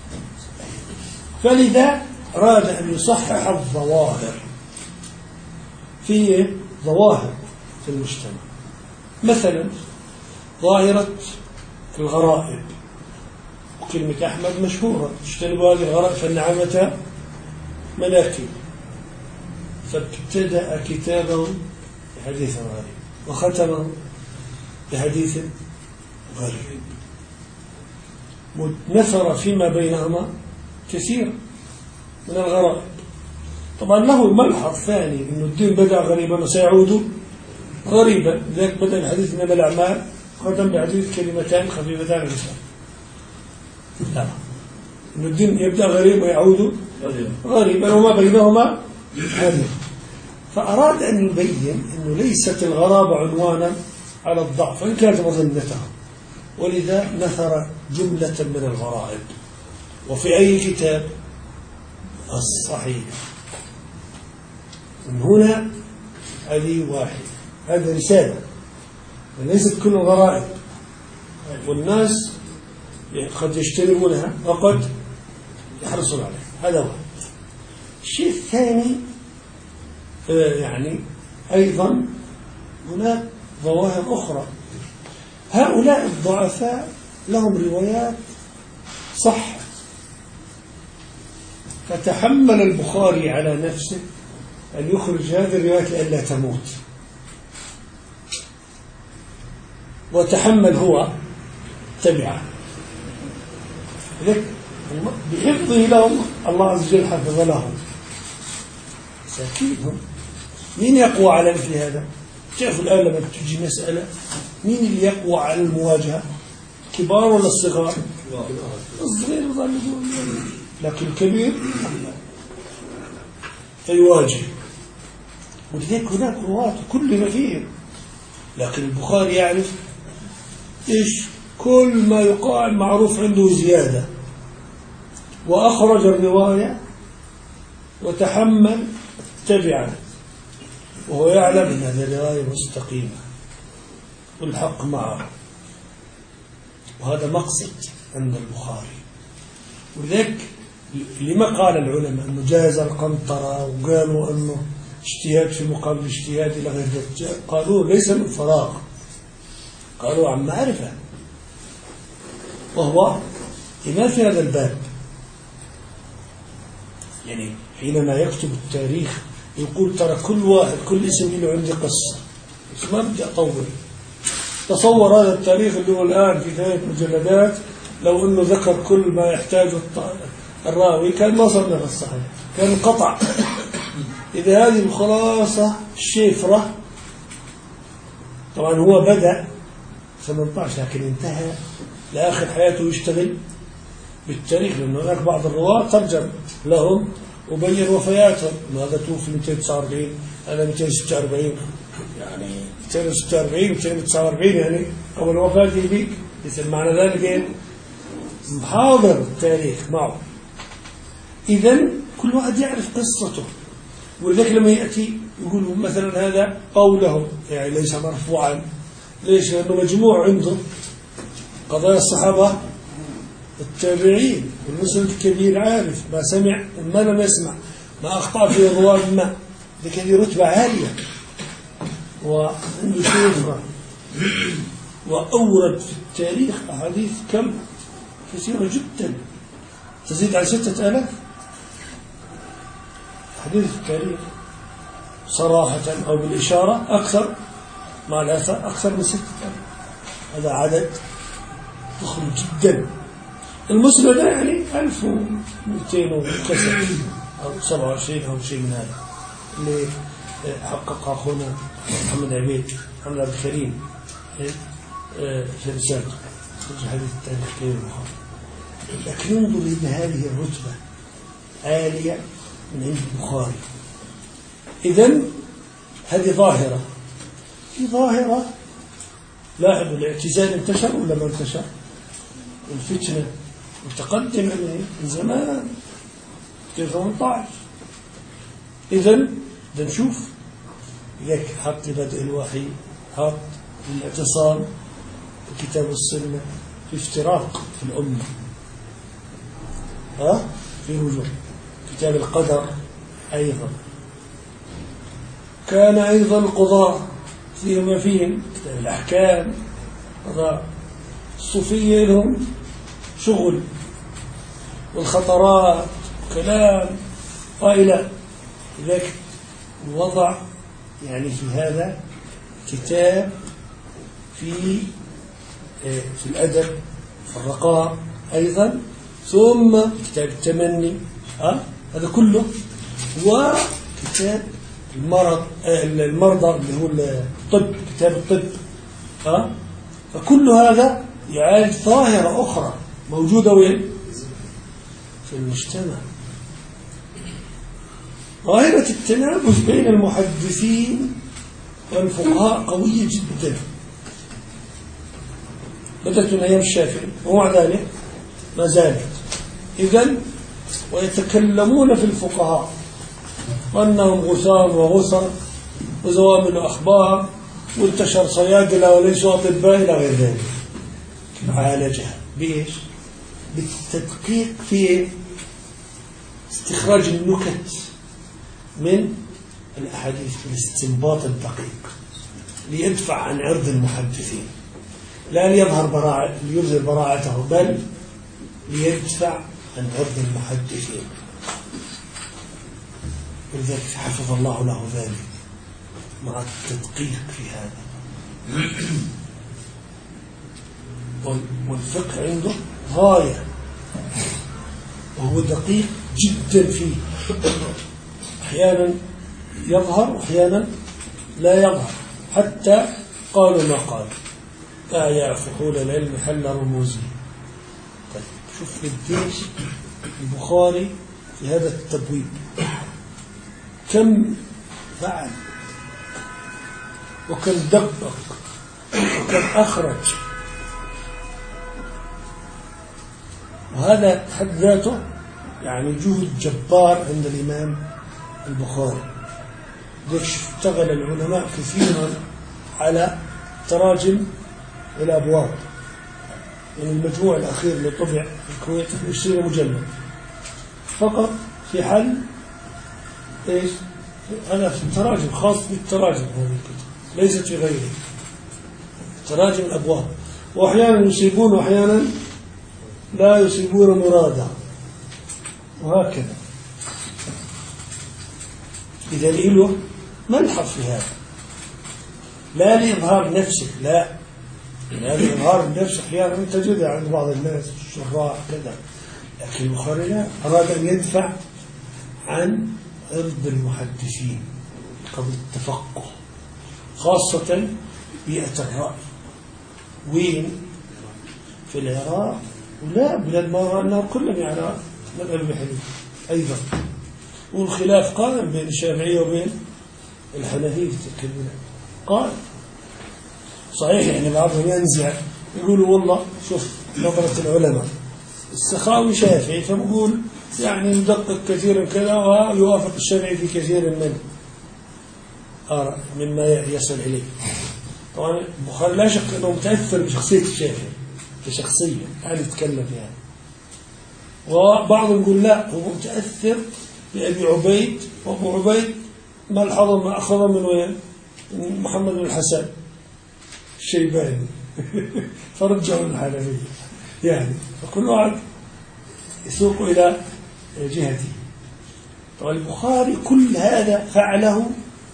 فلذا أراد أن يصحح الظواهر، في ظواهر في المجتمع، مثلا ظاهرة الغرائب، وكلمة أحمد مشهورة، اجتنبوا هذه الغرائب فالنعمة مناكب، فابتدأ كتابه بحديث غريب وختمه بحديث غريب، ونثر فيما بينهما كثير من الغرائب. طبعا له ملحظ ثاني أن الدين بدأ غريبا وسيعود غريبا، لذلك بدأ الحديث إنما الأعمال، ختم بحديث كلمتان خفيفتان اللسان. لا، أن الدين يبدأ غريب ويعود غريبا وما بينهما غريب. فأراد أن يبين أنه ليست الغرابة عنوانا على الضعف وإن كانت مظنته، ولذا نثر جملة من الغرائب. وفي أي كتاب؟ الصحيح. من هنا هذه واحد، هذا رسالة، ليست كل الغرائب، والناس قد يجتنبونها وقد يحرصون عليها. هذا واحد. الشيء الثاني يعني أيضا هناك ظواهر أخرى هؤلاء الضعفاء لهم روايات صح، فتحمل البخاري على نفسه أن يخرج هذه الروايات لئلا تموت، وتحمل هو تبعه. بحفظه لهم الله عز وجل حفظ لهم. ساكينهم مين يقوى على مثل هذا؟ شوفوا الآن لما تجي مسألة مين اللي يقوى على المواجهة؟ كبار ولا الصغار؟ الصغير لكن الكبير فيواجه. ولذلك هناك رواة كل ما فيهم، لكن البخاري يعرف إيش كل ما يقال معروف عنده زيادة، وأخرج الرواية وتحمل تبعا وهو يعلم أن هذه الرواية مستقيمة والحق معه، وهذا مقصد عند البخاري. ولذلك لما قال العلماء أنه جاز القنطرة وقالوا أنه اجتهاد في مقابل اجتهاد إلى غير ذلك؟ قالوا ليس من فراغ، قالوا عن معرفة، وهو إمام في هذا الباب. يعني حينما يكتب التاريخ يقول ترى كل واحد كل اسم له عندي قصة، بس ما بدي أطول. تصور هذا التاريخ اللي هو الآن في 3 مجلدات، لو أنه ذكر كل ما يحتاجه الراوي كان ما صرنا في الصحيح، كان قطع. إذا هذه الخلاصة الشفرة، طبعا هو بدأ 18 لكن انتهى لآخر حياته يشتغل بالتاريخ، لأنه هناك بعض الرواة ترجم لهم وبين وفياتهم، هذا توفي 249 هذا 246، يعني 246 249 يعني أول وفاة يجيك، مثل معنى ذلك إيه؟ محاضر التاريخ معه. إذن كل واحد يعرف قصته، ولذلك لما يأتي يقول مثلا هذا قوله يعني ليس مرفوعا، ليش؟ لأنه مجموع عنده قضايا الصحابة التابعين، والمسلم الكبير عارف ما سمع وما لم يسمع، ما أخطأ في الرواد ما، لكن رتبة عالية وعنده شهرة، وأورد في التاريخ أحاديث كم كثيرة جدا تزيد على 6000 حديث في التاريخ صراحة أو بالإشارة، أكثر مع الأثر أكثر من 6000. هذا عدد ضخم جدا. المسلم ده يعني 1200 وكسر أو 27 أو شيء من هذا اللي حقق أخونا محمد عبيد محمد عبد الكريم في رسالته في حديث التاريخ كبير البخاري. لكن انظر إلى هذه الرتبة عالية من عند البخاري. إذن هذه ظاهرة. في ظاهرة لاحظوا الاعتزال انتشر ولا ما انتشر؟ الفتنة متقدم من زمان 18. إذن نشوف لك حط بدء الوحي، حط الاعتصام، الكتاب والسنة، في افتراق في الأمة، في وجود كتاب القدر أيضا، كان أيضا القضاء فيهم فيهم كتاب الأحكام، قضاء الصوفية لهم شغل والخطرات كلام قائلة. لذلك وضع يعني في هذا كتاب في الأدب في الرقاء أيضا، ثم كتاب التمني هذا كله، وكتاب المرضى اللي هو الطب، كتاب الطب فكل هذا يعالج ظاهرة أخرى موجودة وين؟ في المجتمع. ظاهرة التنافس بين المحدثين والفقهاء قوية جدا، بدأت من أيام الشافعي ومع ذلك ما زالت. إذن ويتكلمون في الفقهاء وأنهم غثام وغثر وزوامل أخبار وانتشر صيادلة وليسوا أطباء إلى غير ذلك. عالجها بإيش؟ بالتدقيق في استخراج النكت من الأحاديث، الاستنباط الدقيق ليدفع عن عرض المحدثين. لا ليظهر براعته، بل ليدفع عن عرض المحدثين. ولذلك حفظ الله له ذلك مع التدقيق في هذا. والفقه عنده غاية، وهو دقيق جدا فيه، أحيانا يظهر وأحيانا لا يظهر، حتى قالوا ما قالوا لا يعرف حول العلم حل رموزه. طيب شوف قديش البخاري في هذا التبويب كم فعل وكم دقق وكم أخرج، وهذا حد ذاته يعني جهد جبار عند الإمام البخاري. ليش اشتغل العلماء كثيرا على تراجم الأبواب؟ يعني المجموع الأخير اللي طبع في الكويت 20 مجلد فقط في حل إيش؟ هذا في التراجم، خاص بالتراجم هذه الكتب، ليست في غيره، تراجم الأبواب. وأحيانا يصيبون وأحيانا لا يصيبون مرادا، وهكذا. إذا له ملحظ في هذا، لا لإظهار نفسه، لا لإظهار النفس أحيانا تجدها عند بعض الناس الشراح كذا، لكن البخاري لا، أراد أن يدفع عن عرض المحدثين قبل التفقه، خاصة بيئة الرأي. وين؟ في العراق، ولا بلاد ما النار كلهم يعني مذهب ابن حنيفة أيضا. والخلاف قائم بين الشافعية وبين الحنفية في تلك البلاد، قائم صحيح. يعني بعضهم ينزع يقولوا والله شوف نظرة العلماء، السخاوي شافعي فبقول يعني يدقق كثيرا كذا ويوافق الشافعي في كثير من آراء مما يصل إليه. طبعا البخاري لا شك أنه متأثر بشخصية الشافعي كشخصية، يعني يتكلم فيها. وبعضهم يقول لا، هو متأثر بأبي عبيد، وأبو عبيد ملحظة ما أخذ من وين؟ من محمد بن الحسن الشيباني فرجعوا الحنفية، يعني فكل واحد يسوق إلى جهته. طبعا البخاري كل هذا فعله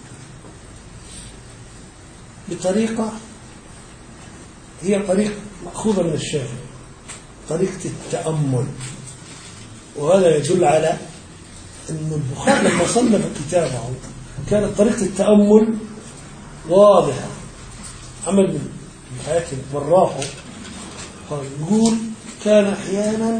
بطريقة هي طريقة مأخوذة من الشافعي، طريقة التأمل. وهذا يدل على أن البخاري لما صنف كتابه كانت طريقة التأمل واضحة. عمل من حياته وراحه، يقول كان أحيانا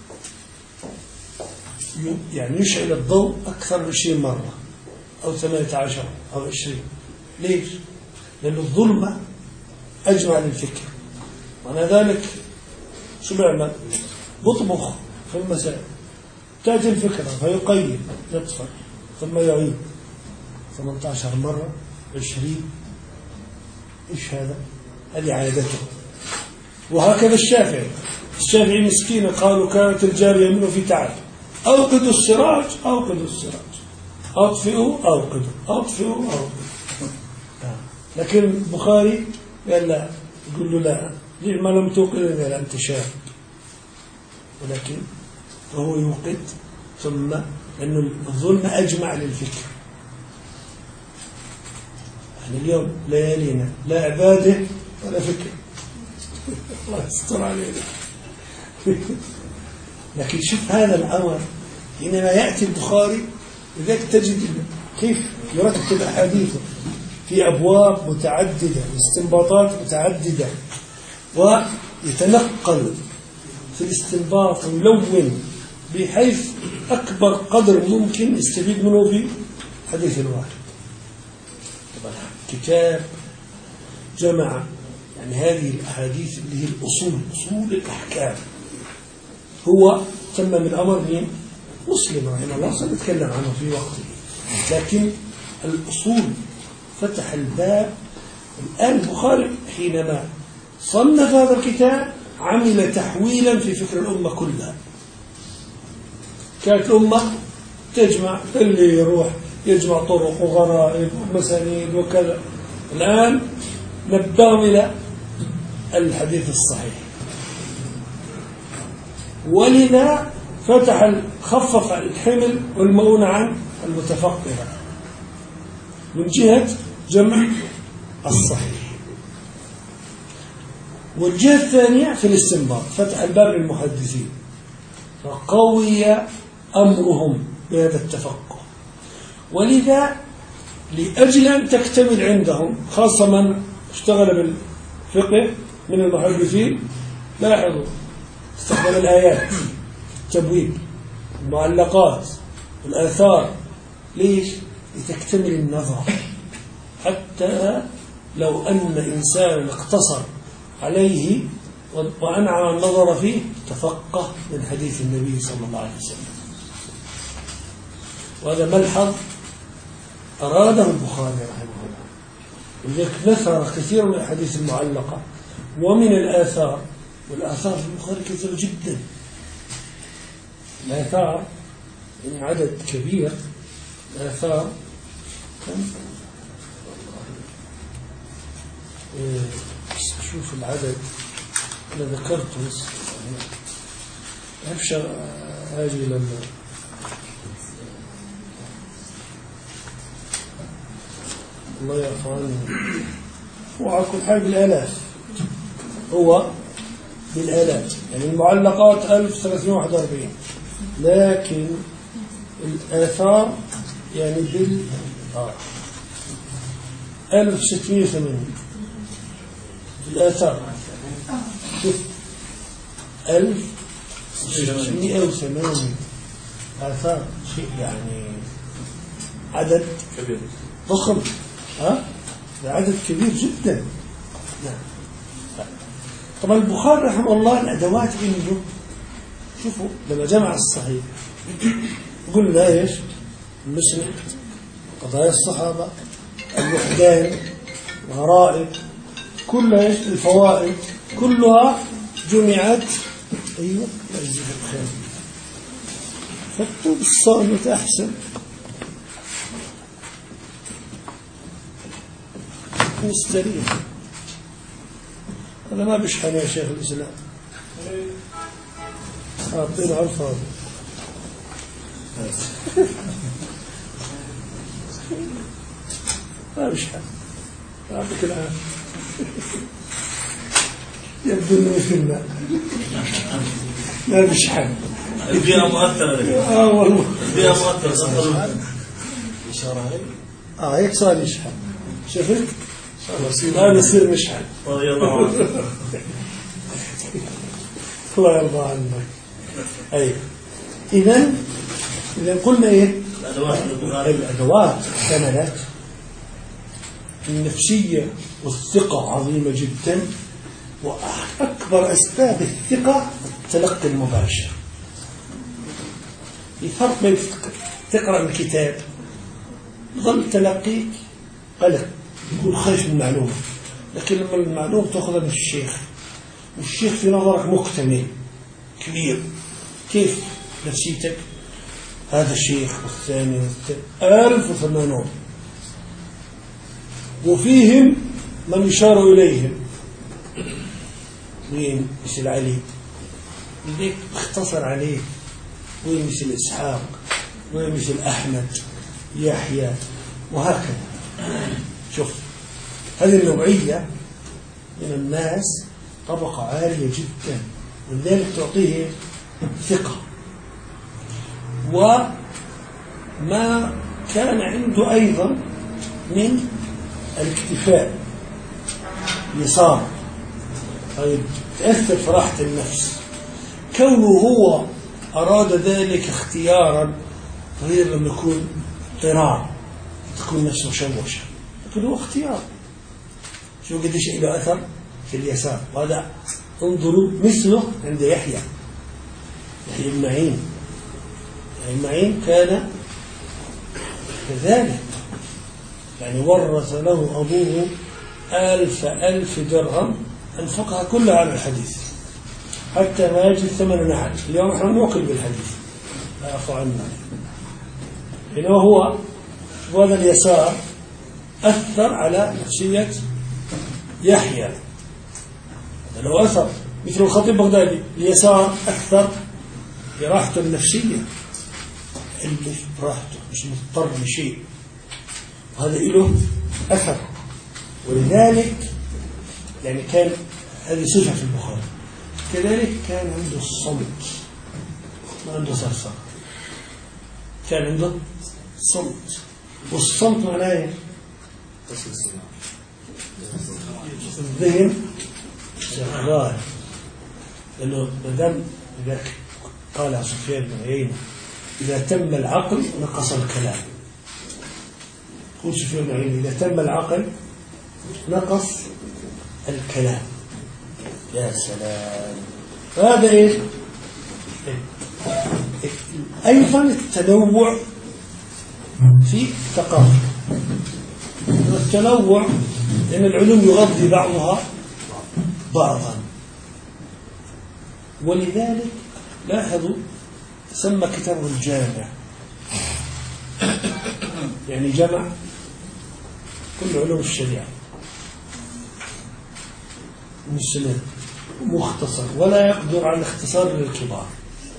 يعني يشعل الضوء أكثر من 20 مرة أو 18 أو 20. ليش؟ لأن الظلمة أجمع للفكر. معنى ذلك شو بيعمل؟ بطبخ في المساء، تأتي الفكرة فيقيم، يطفئ ثم يعيد 18 مرة 20. إيش هذا؟ هذه عادته. وهكذا الشافعي مسكين قالوا كانت الجارية منه في تعب، أوقدوا السراج أطفئوا أوقدوا. لكن البخاري قال لا، يقول له لا، ليه ما لم توقد؟ قال أنت شاب. ولكن فهو يوقد، ثم لأن الظلم أجمع للفكر. يعني اليوم ليالينا لا عبادة ولا فكر، الله يستر علينا. لكن شوف هذا الأمر حينما يأتي البخاري، لذلك تجد كيف يرتب أحاديثه في أبواب متعددة واستنباطات متعددة، ويتنقل في الاستنباط ويلون بحيث أكبر قدر ممكن يستفيد منه في حديث الواحد. طبعا كتاب جمع يعني هذه الأحاديث اللي هي أصول الأحكام. هو تم من أمر من مسلم رحمه الله، سنتكلم عنه في وقته، لكن الأصول فتح الباب. الآن البخاري حينما صنف هذا الكتاب عمل تحويلا في فكر الأمة كلها. كانت الأمة تجمع، اللي يروح يجمع طرق وغرائب ومسانيد وكذا، الآن نبدأ إلى الحديث الصحيح، ولذا خفف الحمل والمؤونة عن المتفقهة من جهة جمع الصحيح. والجهة الثانية في الاستنباط، فتح الباب للمحدثين فقوي أمرهم بهذا التفقه. ولذا لأجل أن تكتمل عندهم، خاصة من اشتغل بالفقه من المحدثين، لاحظوا استخدم الآيات، التبويب، المعلقات، الآثار. ليش؟ لتكتمل النظر، حتى لو أن إنسان اقتصر عليه وأنعم النظر فيه تفقه من حديث النبي صلى الله عليه وسلم. وهذا ملحظ أراده البخاري رحمه الله، ولذلك نثر كثير من الأحاديث المعلقة ومن الآثار. والآثار في البخاري كثيرة جدا، الآثار يعني عدد كبير. الآثار شوف العدد أنا ذكرته بس أبشر هاجي لما الله يرفع عنه. وعلى كل حال بالآلاف، هو بالآلاف، يعني المعلقات 1341، لكن الآثار يعني 1680. الآثار 1680 آثار، شيء يعني عدد كبير ضخم. عدد كبير جدا. طبعا البخاري رحمه الله الأدوات عنده، شوفوا لما جمع الصحيح قلنا ايش؟ المسند، قضايا الصحابة، الوحدان، الغرائب، كلها ايش؟ الفوائد، كلها جمعت. ايوه لا يجزيك الخير، فاكتب الصامت احسن. مستريح، هذا ما بيشحن يا شيخ الإسلام، أعطينا على الفاضي. ما بيشحن، أعطيك العافية. يبدو أنه مثلنا ما بيشحن. البيئة مؤثرة. والله البيئة مؤثرة. إشارة هيك صار يشحن، شفت؟ ما بصير مشحن. رضي الله عنه. الله يرضى عنك. أي إذا قلنا إيه؟ الأدوات احتملت النفسية والثقة عظيمة جدا، وأكبر أسباب الثقة التلقي المباشر. الفرق بين تقرأ الكتاب ظل تلقيك قلق، يكون خايف من المعلومة، لكن لما المعلومة تأخذها من الشيخ، والشيخ في نظرك مكتمل كبير، كيف نفسيتك؟ هذا الشيخ والثاني والثاني 1080، وفيهم من يشار إليهم وين مثل علي، لذلك اختصر عليه، وين مثل إسحاق، وين مثل أحمد، يحيى، وهكذا. شوف هذه النوعية من الناس طبقة عالية جدا، ولذلك تعطيه ثقة. وما كان عنده أيضا من الاكتفاء يسار، طيب تأثر في راحة النفس، كونه هو أراد ذلك اختيارا، غير لما يكون اضطرار تكون نفسه مشوشة، لكن هو اختيار. شو قديش له أثر في اليسار. وهذا انظروا مثله عند يحيى بن معين. يحيى بن معين كان كذلك، يعني ورث له أبوه 1000 درهم أنفقها كلها على الحديث حتى ما يجد ثمن نعل. اليوم نحن نوكل بالحديث، لا يعفو عنا. إنه هو هذا اليسار أثر على نفسية يحيى، له أثر، مثل الخطيب البغدادي اليسار أكثر براحته النفسية، اللي براحته مش مضطر لشيء، هذا له أثر. ولذلك يعني كان هذه صفة في البخاري. كذلك كان عنده الصمت، ما عنده صرصرة، كان عنده صمت. والصمت معناه الذهن شغال، لأنه مدام إذا قال سفيان بن عيينة إذا تم العقل نقص الكلام. قول سفيان بن عيينة إذا تم العقل نقص الكلام. يا سلام. هذا إيه؟ أيضا التنوع في الثقافة، التنوع لأن العلوم يغذي بعضها بعضا. ولذلك لاحظوا سمى كتابه الجامع، يعني جمع كل علوم الشريعة مسند مختصر، ولا يقدر على الاختصار للكبار،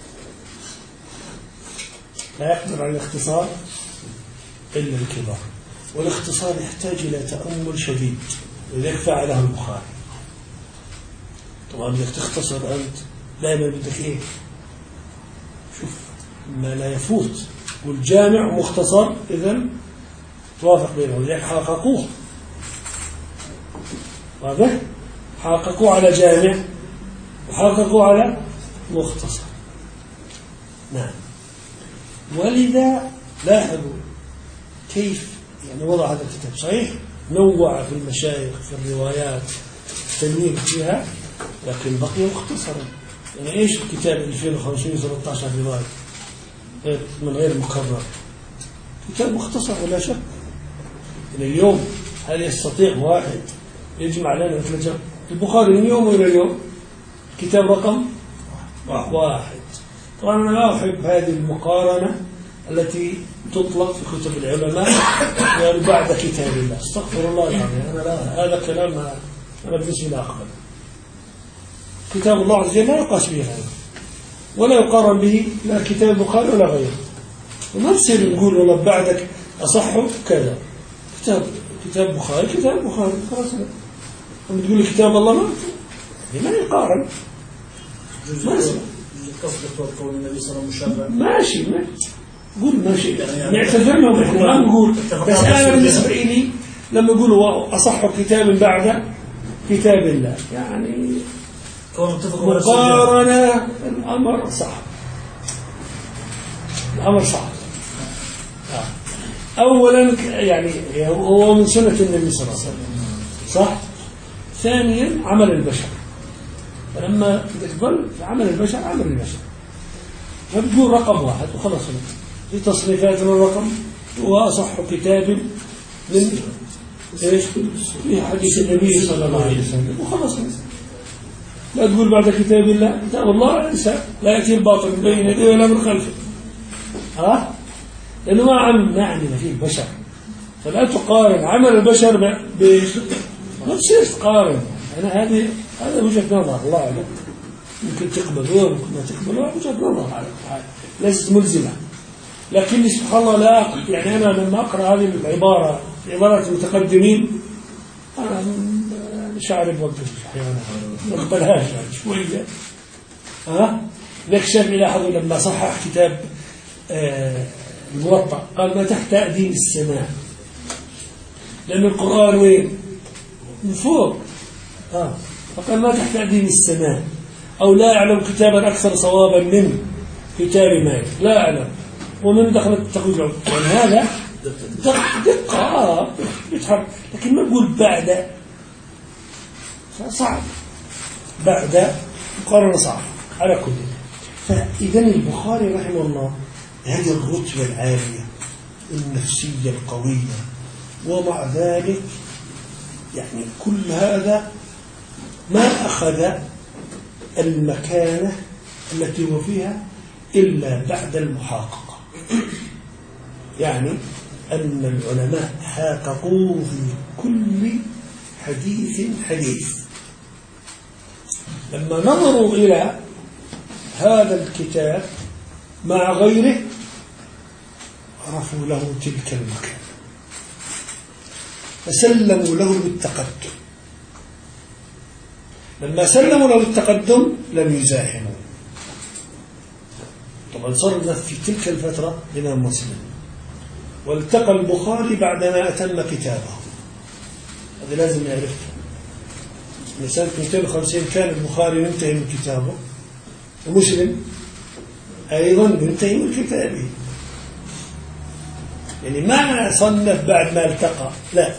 لا يقدر على الاختصار إلا الكبار، والاختصار يحتاج إلى تأمل شديد، لذلك فعله البخاري. طبعا بدك تختصر أنت دائما بدك إيه؟ شوف ما لا يفوت، والجامع مختصر إذن توافق بينهم، لذلك حققوه. واضح؟ حققوا على جامع وحققوا على مختصر. نعم. ولذا لاحظوا كيف يعني وضع هذا الكتاب. صحيح نوع في المشايخ في الروايات التنوير فيها، لكن بقي مختصرا. يعني ايش الكتاب 2513 رواية من غير مكرر؟ كتاب مختصر ولا شك. يعني اليوم هل يستطيع واحد يجمع لنا مثل البخاري من يوم إلى اليوم كتاب رقم واحد؟ طبعا أنا لا أحب هذه المقارنة التي تطلق في كتب العلماء يعني بعد كتاب الله. استغفر الله العظيم، أنا لا، هذا كلام أنا بنفسي لا أقبل. كتاب الله عز وجل لا يقاس به هذا، ولا يقارن به لا كتاب البخاري ولا غيره. وما تصير نقول والله بعدك أصحه كذا، كتاب بخاري كتاب بخاري خلاص. لما تقول كتاب الله ما يقارن. قول النبي صلى الله عليه وسلم ماشي قول ماشي، نعتذرنا ونحن ما نقول. بس أنا بالنسبة لي لما يقولوا أصح كتاب بعد كتاب الله يعني مقارنة، الأمر صعب، الأمر صعب. أولا يعني هو من سنة النبي صلى الله عليه وسلم، صح. ثانيا عمل البشر، فلما تقبل عمل البشر عمل البشر، فبتقول رقم واحد وخلص. في تصنيفات الرقم هو أصح كتاب من إيش في حديث النبي صلى الله عليه وسلم وخلص. لا تقول بعد كتاب الله، كتاب الله لا يأتي الباطل من بين يديه ولا من خلفه. لأنه ما عمل فيه البشر، فلا تقارن عمل البشر بإيش؟ ما تصير تقارن. أنا هذا وجهة نظر، الله أعلم، ممكن تقبلوها ممكن ما تقبلوها، وجهة نظر على ليست ملزمة. لكن سبحان الله لا يعني أنا لما أقرأ هذه العبارة عبارات المتقدمين أنا شعري بوقف أحيانا ما أقبلهاش يعني شوية. لك الشافعي لاحظوا لما صحح كتاب الموطأ قال ما تحت تأديم السماء، لأن القرآن وين؟ من فوق. فقال ما تحت تأديم السماء، أو لا أعلم كتابا أكثر صوابا من كتاب مالك، لا أعلم. ومن دخلت التقويض يعني هذا دقة يتحرك، لكن ما نقول بعد، صعب بعد مقارنة صعب على كل. فإذا البخاري رحمه الله هذه الرتبة العالية النفسية القوية، ومع ذلك يعني كل هذا ما أخذ المكانة التي هو فيها إلا بعد المحاققة. يعني أن العلماء حققوه في كل حديث لما نظروا إلى هذا الكتاب مع غيره عرفوا له تلك المكانة فسلموا له بالتقدم. لما سلموا له بالتقدم لم يزاحموا. طبعا صرنا في تلك الفترة إمام مسلم، والتقى البخاري بعدما أتم كتابه، هذا لازم نعرفه. من سنة 250 كان البخاري ينتهي من كتابه، ومسلم أيضا ينتهي من كتابه. يعني ما صنف بعد ما التقى، لا،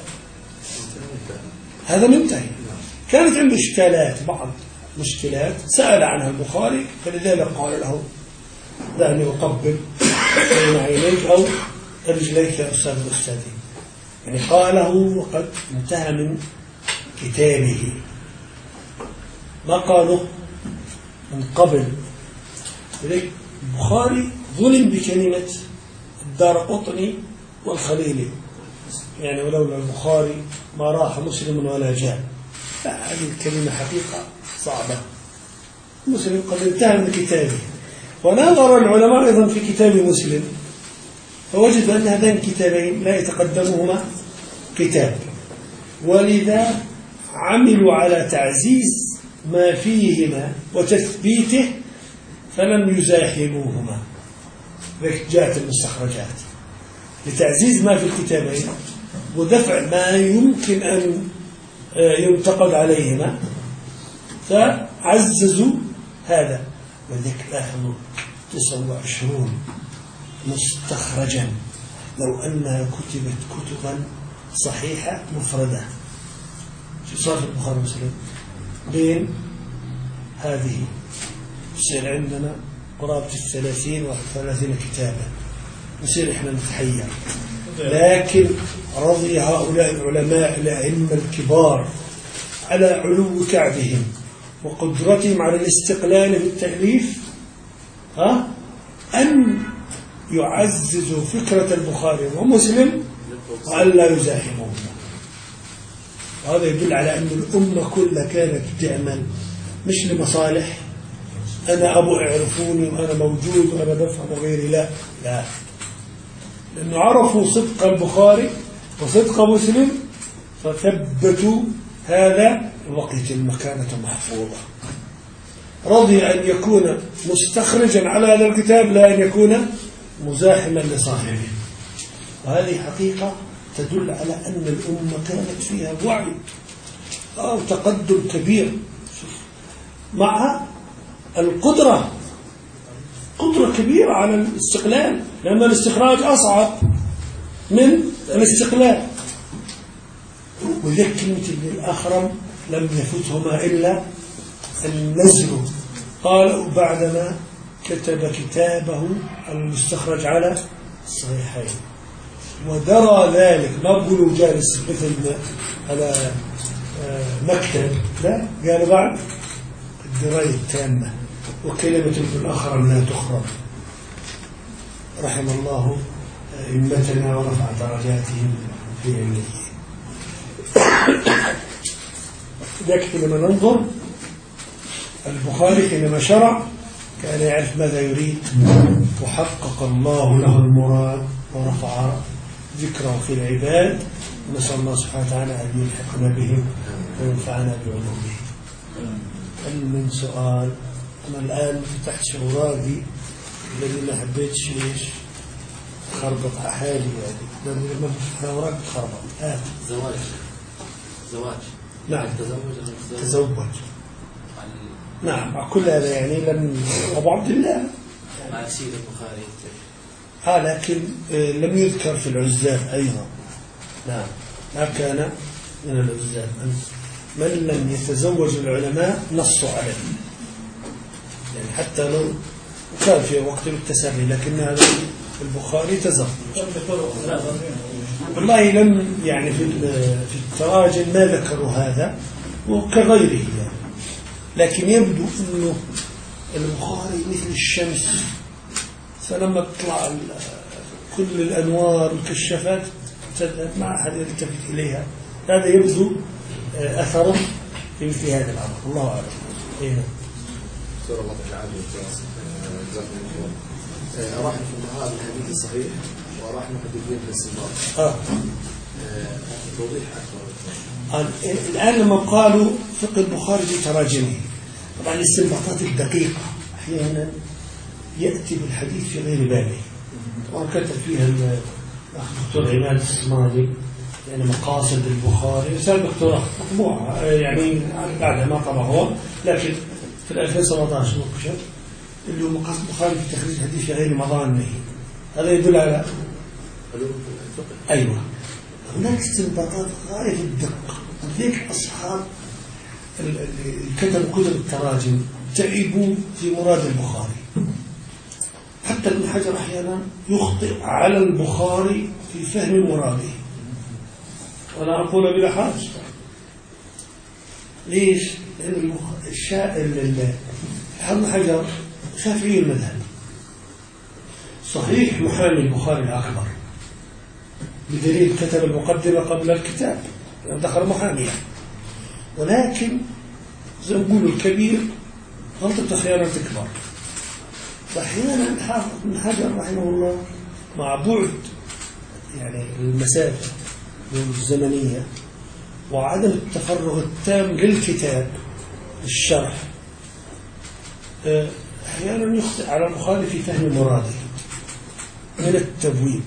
هذا منتهي. كانت عنده إشكالات، بعض مشكلات سأل عنها البخاري، فلذلك قال له دعني أقبل بين عينيك أو رجليك يا أستاذ الأستاذين. يعني قاله وقد انتهى من كتابه، ما قاله من قبل. لذلك البخاري ظلم بكلمة الدارقطني والخليلي، يعني ولولا البخاري ما راح مسلم ولا جاء. هذه الكلمة حقيقة صعبة. مسلم قد انتهى من كتابه، ونظر العلماء أيضا في كتاب مسلم فوجد أن هذين الكتابين لا يتقدمهما كتاب، ولذا عملوا على تعزيز ما فيهما وتثبيته فلم يزاحموهما. جاءت المستخرجات لتعزيز ما في الكتابين ودفع ما يمكن أن ينتقد عليهما، فعززوا هذا. وذلك لاحظوا 29 مستخرجا، لو أنها كتبت كتبا صحيحة مفردة. شو صار في البخاري ومسلم بين هذه؟ يصير عندنا قرابة 30 و 31 كتابا، نصير إحنا نتحير. لكن رضي هؤلاء العلماء الأئمة الكبار على علو كعبهم وقدرتهم على الاستقلال بالتأليف أن يعززوا فكرة البخاري ومسلم وأن لا يزاحموهم. وهذا يدل على أن الأمة كلها كانت تعمل مش لمصالح أنا أبو اعرفوني وأنا موجود وأنا بفهم وغيري، لا، لأنه عرفوا صدق البخاري وصدق مسلم فثبتوا هذا وبقيت المكانة محفوظة. رضي أن يكون مستخرجا على هذا الكتاب لا أن يكون مزاحما لصاحبه. وهذه حقيقة تدل على أن الأمة كانت فيها وعي أو تقدم كبير مع القدرة، قدرة كبيرة على الاستقلال، لأن الاستخراج أصعب من الاستقلال. وذلك كلمة الأخرم لم يفتهما إلا النزل. قال بعدما كتب كتابه المستخرج على الصحيحين ودرى ذلك، ما بقولوا جالس مثل على مكتب، لا، قال بعد الدراية التامة. وكلمة الأخرم لا تخرم. رحم الله أئمتنا ورفع درجاتهم في علمه. لذلك لما ننظر البخاري حينما شرع كان يعرف ماذا يريد، وحقق الله له المراد ورفع ذكره في العباد. نسأل الله سبحانه وتعالى أن يلحقنا بهم وينفعنا بعلومه. هل من سؤال؟ أنا الآن فتحت شغرادي الذي ما حبيتش ليش خربط حالي، يعني لما فتح أوراق تخربط. زواج نعم، تزوج نعم، مع كل هذا يعني لم أبو عبد الله مع سيد البخاري لكن لم يذكر في العزاب أيضا. نعم، ما كان من العزاب. من لم يتزوج العلماء نصوا عليه، يعني حتى لو كان في وقت التسري، لكن هذا البخاري تزوج. والله لم يعني في التراجم ما ذكروا هذا وكغيره يعني. لكن يبدو أنه البخاري مثل الشمس، فلما تطلع كل الأنوار والكشافات ما أحد يلتفت إليها. هذا يبدو أثره في مثل هذا الأمر. الله أعلم. دكتور الله العافية جزاكم الله خير. راح الفقهاء بالحديث الصحيح وراح محددين بالاستنباط. توضيح أكثر. الآن لما قالوا فقه البخاري في تراجمه، طبعا الاستنباطات الدقيقة أحيانا يأتي بالحديث في غير بابه. طبعا كتب فيها الدكتور عماد الصمادي يعني مقاصد البخاري، رسالة دكتوراه مطبوعة يعني بعدها ما طبعه هو، لكن في 2017 نقشت اللي هو مقاصد البخاري في تخريج الحديث في غير مظانه. هذا يدل على أيوة هناك استنباطات غاية في الدقة. لذلك أصحاب كتبوا كتب التراجم تعبوا في مراد البخاري. حتى ابن حجر أحيانا يخطئ على البخاري في فهم مراده، وأنا أقول بلا حرج. ليش؟ لأن ابن حجر شافعي المذهب، صحيح محامي البخاري الأكبر بدليل كتب المقدمة قبل الكتاب دخل محامية، ولكن زي ما نقول الكبير غلطة أحيانا تكبر. فأحيانا الحافظ ابن حجر رحمه الله مع بعد يعني المسافة الزمنية وعدم التفرغ التام للكتاب الشرح أحيانا يخطئ على البخاري في فهم مراده من التبويب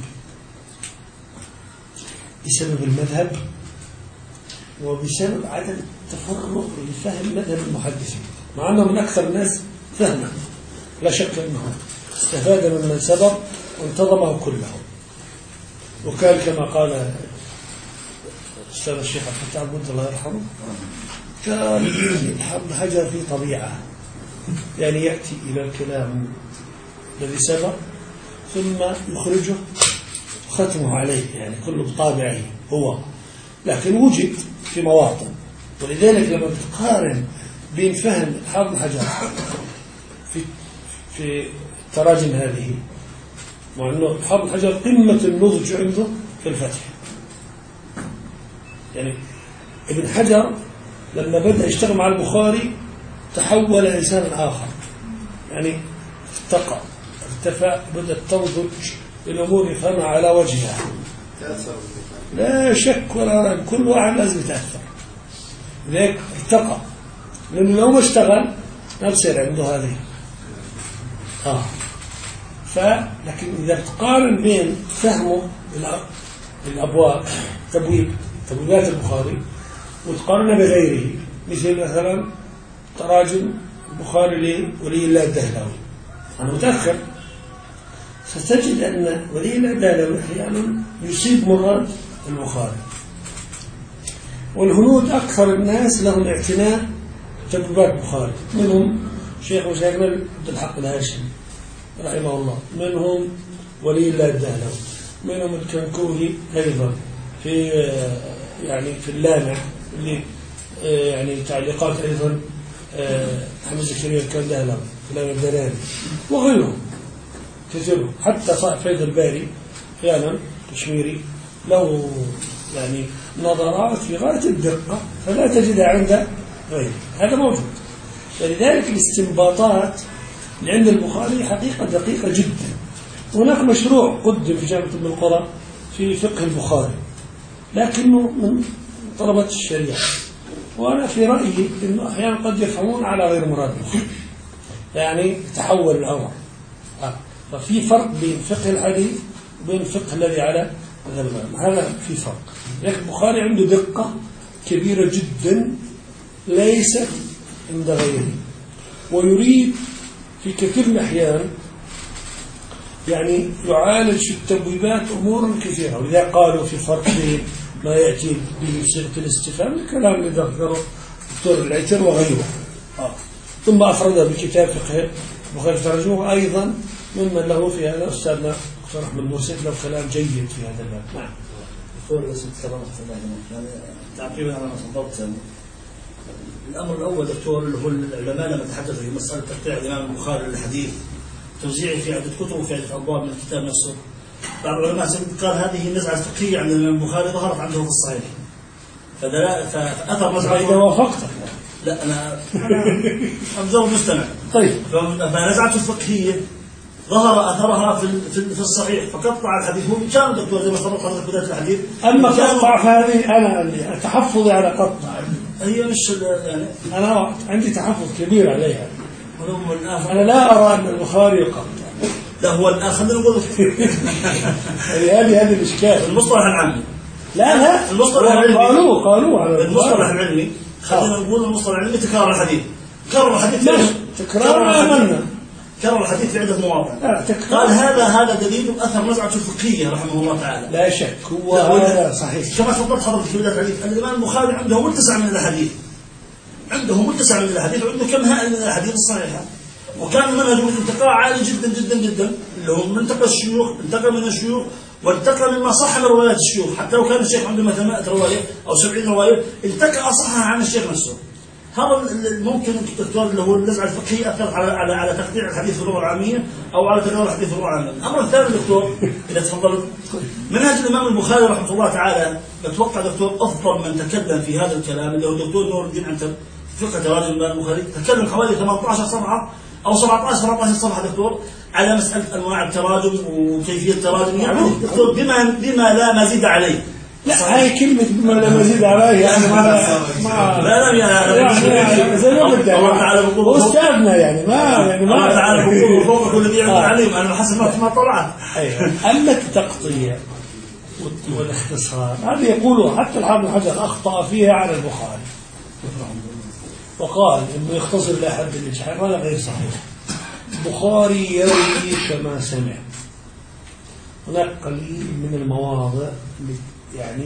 بسبب المذهب وبسبب عدم التفرغ لفهم مذهب المحدثين، مع أنه من أكثر الناس فهما لا شك أنه استفاد ممن سبق وانتظمه كله. وكان كما قال الأستاذ الشيخ عبد الفتاح عبد الله يرحمه، كان ابن حجر في طبيعة يعني يأتي إلى الكلام الذي سبق ثم يخرجه ختمه عليه يعني كله بطابعه هو، لكن وجد في مواطن. ولذلك لما تقارن بين فهم ابن حجر في تراجم هذه، مع أنه ابن حجر قمة النضج عنده في الفتح، يعني ابن حجر لما بدأ يشتغل مع البخاري تحول إنسانا آخر، يعني ارتقى ارتفع، بدأت تنضج الأمور يفهمها على وجهها لا شك ولا ريب، كل واحد لازم يتأثر. لذلك ارتقى، لأنه لو ما اشتغل ما بصير عنده هذه لكن إذا تقارن بين فهمه الأبواب تبويبات البخاري وتقارنها بغيره، مثل مثلا تراجم البخاري لولي الله الدهلوي، أنا متأخر، ستجد أن ولي الله الدهلوي أحيانا يصيب مراد البخاري. والهنود أكثر الناس لهم اعتناء تبويبات البخاري، منهم شيخ وشيخنا عبد الحق الهاشمي رحمه الله، منهم ولي الله الدهلوي، منهم الكنكوهي أيضا في يعني في اللامع اللي يعني تعليقات أيضا حمد زكريا الكندهلوي في اللامع الدراني، وغيرهم كثيرهم. حتى صاحب فيض الباري فعلا كشميري له يعني نظرات في غاية الدقة فلا تجدها عند غيره، هذا موجود. فلذلك الاستنباطات اللي عند البخاري حقيقة دقيقة جدا. هناك مشروع قدم في جامعة ابن القرى في فقه البخاري لكنه من طلبة الشريعة، وأنا في رأيي أنه أحيانا قد يفهمون على غير مراد البخاري، يعني تحول الأمر. ففي فرق بين فقه الحديث وبين الفقه الذي على هذا في فرق. لكن البخاري عنده دقة كبيرة جدا ليست عند غيره، ويريد في كثير من الأحيان يعني يعالج التبويبات أمورا كثيرة. ولذا قالوا في فرق بين ما يأتي بصيغة الاستفهام، الكلام اللي ذكره دكتور العيتر وغيره. ثم أفرد بكتاب فقه البخاري ترجمه أيضا ممن له في هذا أستاذنا دكتور أحمد مرسل له كلام جيد في هذا الباب. نعم. دكتور يعني تعقيبا على ما تفضلت، الأمر الأول دكتور اللي هو العلماء لما تحدثوا في مسألة تقطيع الإمام البخاري للحديث توزيعه في عدة كتب وفي عدة أبواب من الكتاب نفسه، بعض العلماء قال هذه النزعة الفقهية عند الإمام البخاري ظهرت عنده في الصحيح، فأثر إذا وافقت لا أنا مجرد مستمع. طيب. فنزعته الفقهية ظهر أثرها في الصحيح فقطع الحديث. هو كان دكتور زي ما سبق حضرتك بداية الحديث. أما قطع فهذه أنا تحفظي على قطع. هي مش يعني أنا عندي تحفظ كبير عليها. أنا لا أرى أن البخاري يقطع. لا هو الآن خلينا نقول هذه الإشكال. المصطلح العامي. لا المصطلح العلمي قالوا على المصطلح العلمي. خلينا نقول المصطلح العلمي تكرار الحديث. كرر الحديث كرر الحديث في عدة مواضع. قال هذا دليل أثر نزعة الفقهية رحمه الله تعالى. لا شك هو هذا صحيح. كما تفضلت حضرتك في بداية الحديث الإمام البخاري عنده متسع من الأحاديث. وعنده كم هائل من الأحاديث الصحيحة. وكان منهجه الانتقاء عالي جدا جدا جدا، اللي هو منتقى الشيوخ، انتقى من الشيوخ وانتقى مما صح من روايات الشيوخ، حتى لو كان الشيخ عنده 100 رواية أو 70 رواية انتقى أصحها عن الشيخ نفسه. هذا ممكن الدكتور اللي هو النزعة الفقهية أثر على تقطيع الحديث في اللغة العامية أو على تكرار الحديث في اللغة العامية. الأمر الثاني دكتور إذا تفضلت منهج الإمام البخاري رحمه الله تعالى، بتوقع دكتور أفضل من تكلم في هذا الكلام اللي هو الدكتور نور الدين عنتر فقه تراجم الإمام البخاري، تكلم حوالي 18 صفحة أو 17 صفحة دكتور على مسألة أنواع التراجم وكيفية التراجم، يعني دكتور بما لا مزيد عليه. لا هاي كلمة بما لا مزيد عليه يعني لا زي ما بدي هو أستاذنا يعني ما الله تعالى بقول فوق كل ذي علم أنا حسب ما طلعت. أما التقطيع والاختصار هذا يقوله حتى الحافظ بن حجر أخطأ فيها على البخاري وقال إنه يختصر إلى حد الإجحاف، هذا غير صحيح. البخاري يروي كما سمع. هناك قليل من المواضع يعني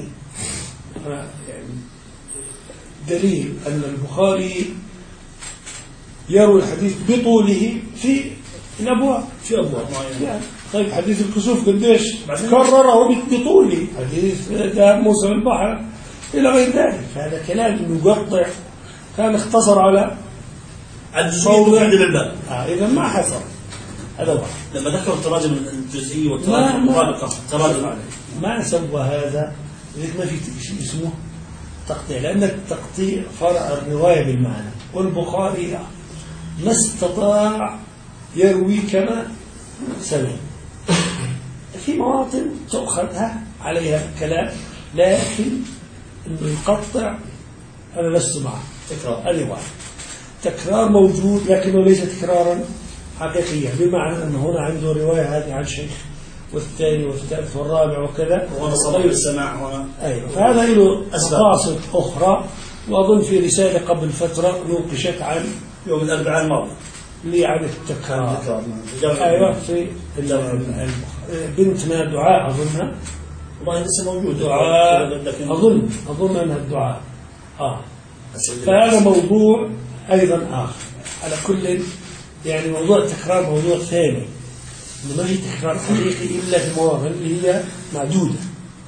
دليل أن البخاري يروي الحديث بطوله في الأبواب يعني طيب حديث الكسوف قديش كرره بطوله، حديث ذهب موسى البحر إلى غير ذلك. فهذا كلام يقطع كان اختصر على الجزئية عند الباب. إذا ما حصل هذا واحد. لما ذكر التراجم الجزئية والتراجم المطابقة تراجم ما سوى هذا ما في شيء اسمه تقطيع، لأن التقطيع فرع الرواية بالمعنى، والبخاري ما استطاع يروي كما سمع. في مواطن تأخذها عليها الكلام، لكن إنه يقطع أنا لست معه. هذه واحد. تكرار موجود لكنه ليس تكرارا حقيقيا، بمعنى أنه هنا عنده رواية هذه عن شيخ والثاني والثالث والرابع وكذا وهذا صليب السماع أيوة. فهذا له مقاصد أخرى. وأظن في رسالة قبل فترة نوقشت عن يوم الأربعاء الماضي عن التكرار. أيوة في بنتنا دعاء أظنها والله لسه موجود دعاء أظن أنها الدعاء فهذا موضوع أيضا آخر. على كل يعني موضوع التكرار موضوع ثاني، إنه ما في تكرار حقيقي إلا في المواضع اللي هي معدودة.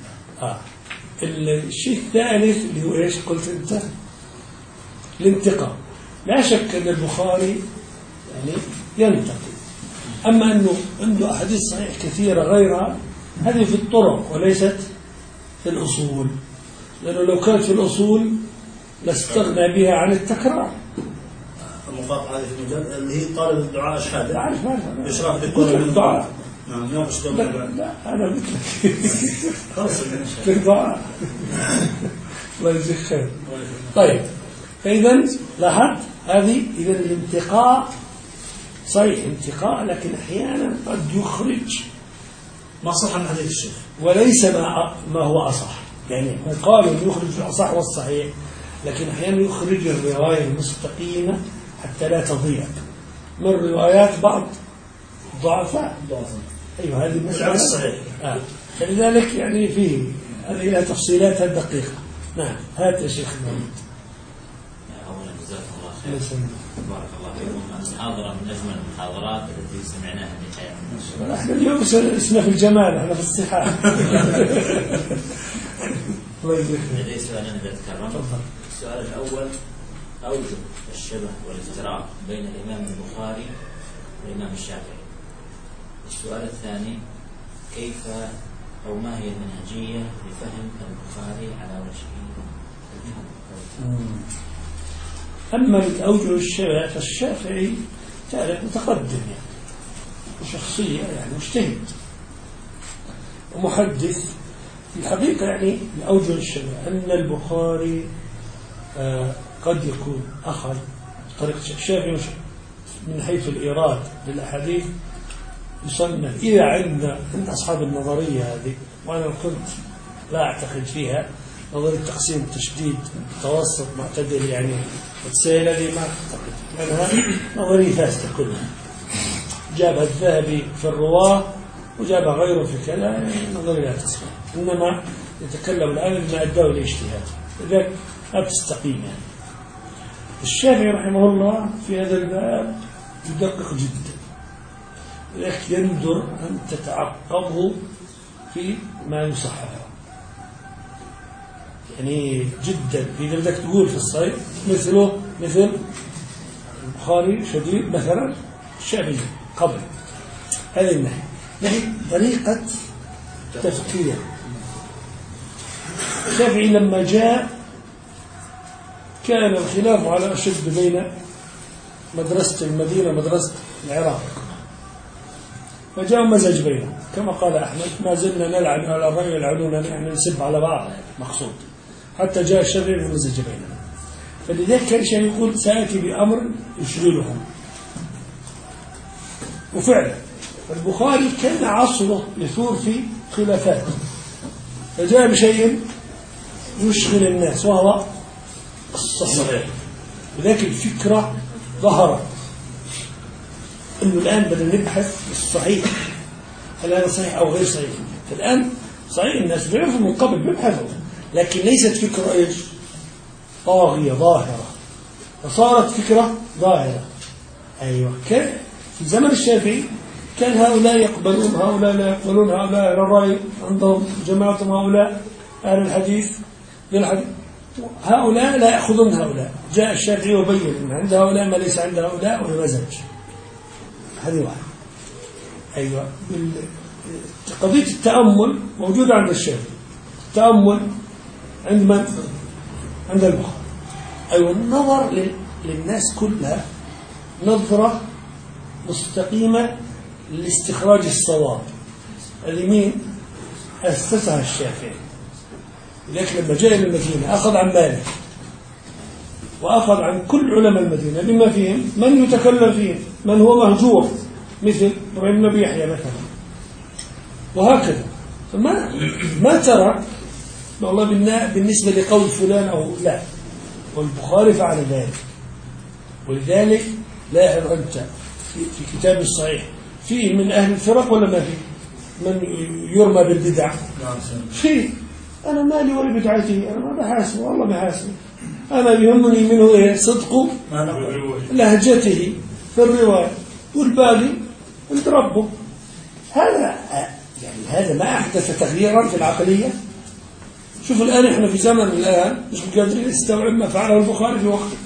الشيء الثالث اللي هو إيش قلت أنت؟ الانتقاء. لا شك أن البخاري يعني ينتقي، أما أنه عنده أحاديث صحيح كثيرة غيرها هذه في الطرق وليست في الأصول، لأنه لو كانت في الأصول لاستغنى بها عن التكرار. المقاطعة هذه في المجال اللي هي طالب الدعاء أشهاد عارف هذا إشراف الدعاء. نعم يناقش قبل لا أنا مثلك في الدعاء الله يجزيك خير. طيب فإذا لاحظت هذه إذا الانتقاء صحيح انتقاء، لكن أحيانا قد يخرج ما صح من حديث الشيخ وليس ما هو أصح. يعني قالوا أن يخرج الأصح والصحيح، لكن أحيانا يخرج الرواية المستقيمة حتى لا تضيع من روايات بعض ضعفاء. أيوة هذه مسألة صحيح. فلذلك يعني فيه هذه لها تفصيلاتها الدقيقة. نعم هات يا شيخ محمد. أولا جزاكم الله خير. بارك الله فيكم. محاضرة من أجمل المحاضرات التي سمعناها في حياتنا. احنا اليوم اسمنا في الجمال، احنا في الصحة. لدي سؤالين إذا تكرمت. السؤال الأول أوجه الشبه والافتراق بين الإمام البخاري والإمام الشافعي. السؤال الثاني كيف أو ما هي المنهجية لفهم البخاري على وجه الفهم؟ أما من أوجه الشبه فالشافعي تعرف متقدم يعني، وشخصية يعني مجتهد ومحدث في الحقيقة. يعني من أوجه الشبه أن البخاري قد يكون أخذ طريقة الشافعي من حيث الإيراد للأحاديث يصنف إذا عند أصحاب النظرية هذه، وأنا كنت لا أعتقد فيها، نظرية تقسيم تشديد متوسط معتدل يعني السيلة هذه ما أعتقد، لأنها نظرية فاسدة كلها. جابها الذهبي في الرواة وجابها غيره في كذا، يعني نظرية لا تصح، إنما يتكلم الآن بما أداه الاجتهاد، لذلك لا تستقيم يعني. الشافعي رحمه الله في هذا الباب يدقق جدا، لذلك يندر أن تتعقبه في ما يصححه يعني جدا. إذا بدك تقول في الصحيح مثله مثل البخاري شديد مثلا الشافعي قبل هذه الناحية، ناحية طريقة تفكير. الشافعي لما جاء كان الخلاف على أشد بين مدرسة المدينة ومدرسة العراق، فجاء مزج بينهم كما قال أحمد: ما زلنا نلعن على الرأي يلعنوننا، يعني نسب على بعض يعني مقصود، حتى جاء الشافعي ومزج بينهم. فلذلك كان الشافعي يقول: سآتي بأمر يشغلهم. وفعلا البخاري كان عصره يثور في خلافات، فجاء بشيء يشغل الناس وهو الصحيح. لذلك الفكرة ظهرت انه الان بدنا نبحث الصحيح، هل هذا صحيح او غير صحيح. فالان صحيح الناس بيعرفوا من قبل بيبحثوا، لكن ليست فكرة ايش؟ طاغية ظاهرة، فصارت فكرة ظاهرة. ايوه، كان في زمن الشافعي كان هؤلاء يقبلون، هؤلاء لا يقبلون، هؤلاء على الرأي عندهم جماعتهم، هؤلاء أهل الحديث بالحديث، هؤلاء لا يأخذون هؤلاء. جاء الشافعي وبين أن عند هؤلاء ما ليس عند هؤلاء ومزج. هذه واحد. أيوة، قضية التأمل موجودة عند الشافعي. التأمل عند من؟ عند البخاري. أيوة، النظر للناس كلها نظرة مستقيمة لاستخراج الصواب. اليمين أسسها الشافعي، لكن لما جاء إلى المدينة أخذ عن مالك وأخذ عن كل علماء المدينة بما فيهم من يتكلم فيهم، من هو مهجور مثل إبراهيم بن يحيى مثلا، وهكذا. فما ترى والله بالنسبة لقول فلان أو لا، والبخاري فعل ذلك. ولذلك لاحظ أنت في كتاب الصحيح فيه من أهل الفرق ولا ما فيه؟ من يرمى بالبدع؟ فيه. أنا مالي ولا بدعتي، أنا ما بحاسب والله بحاسب، أنا يهمني منه إيه؟ صدق لهجته في الرواية، والبالي عند ربه. هذا يعني هذا ما أحدث تغييرا في العقلية. شوف الآن إحنا في زمن الآن مش قادرين نستوعب ما فعله البخاري في وقته.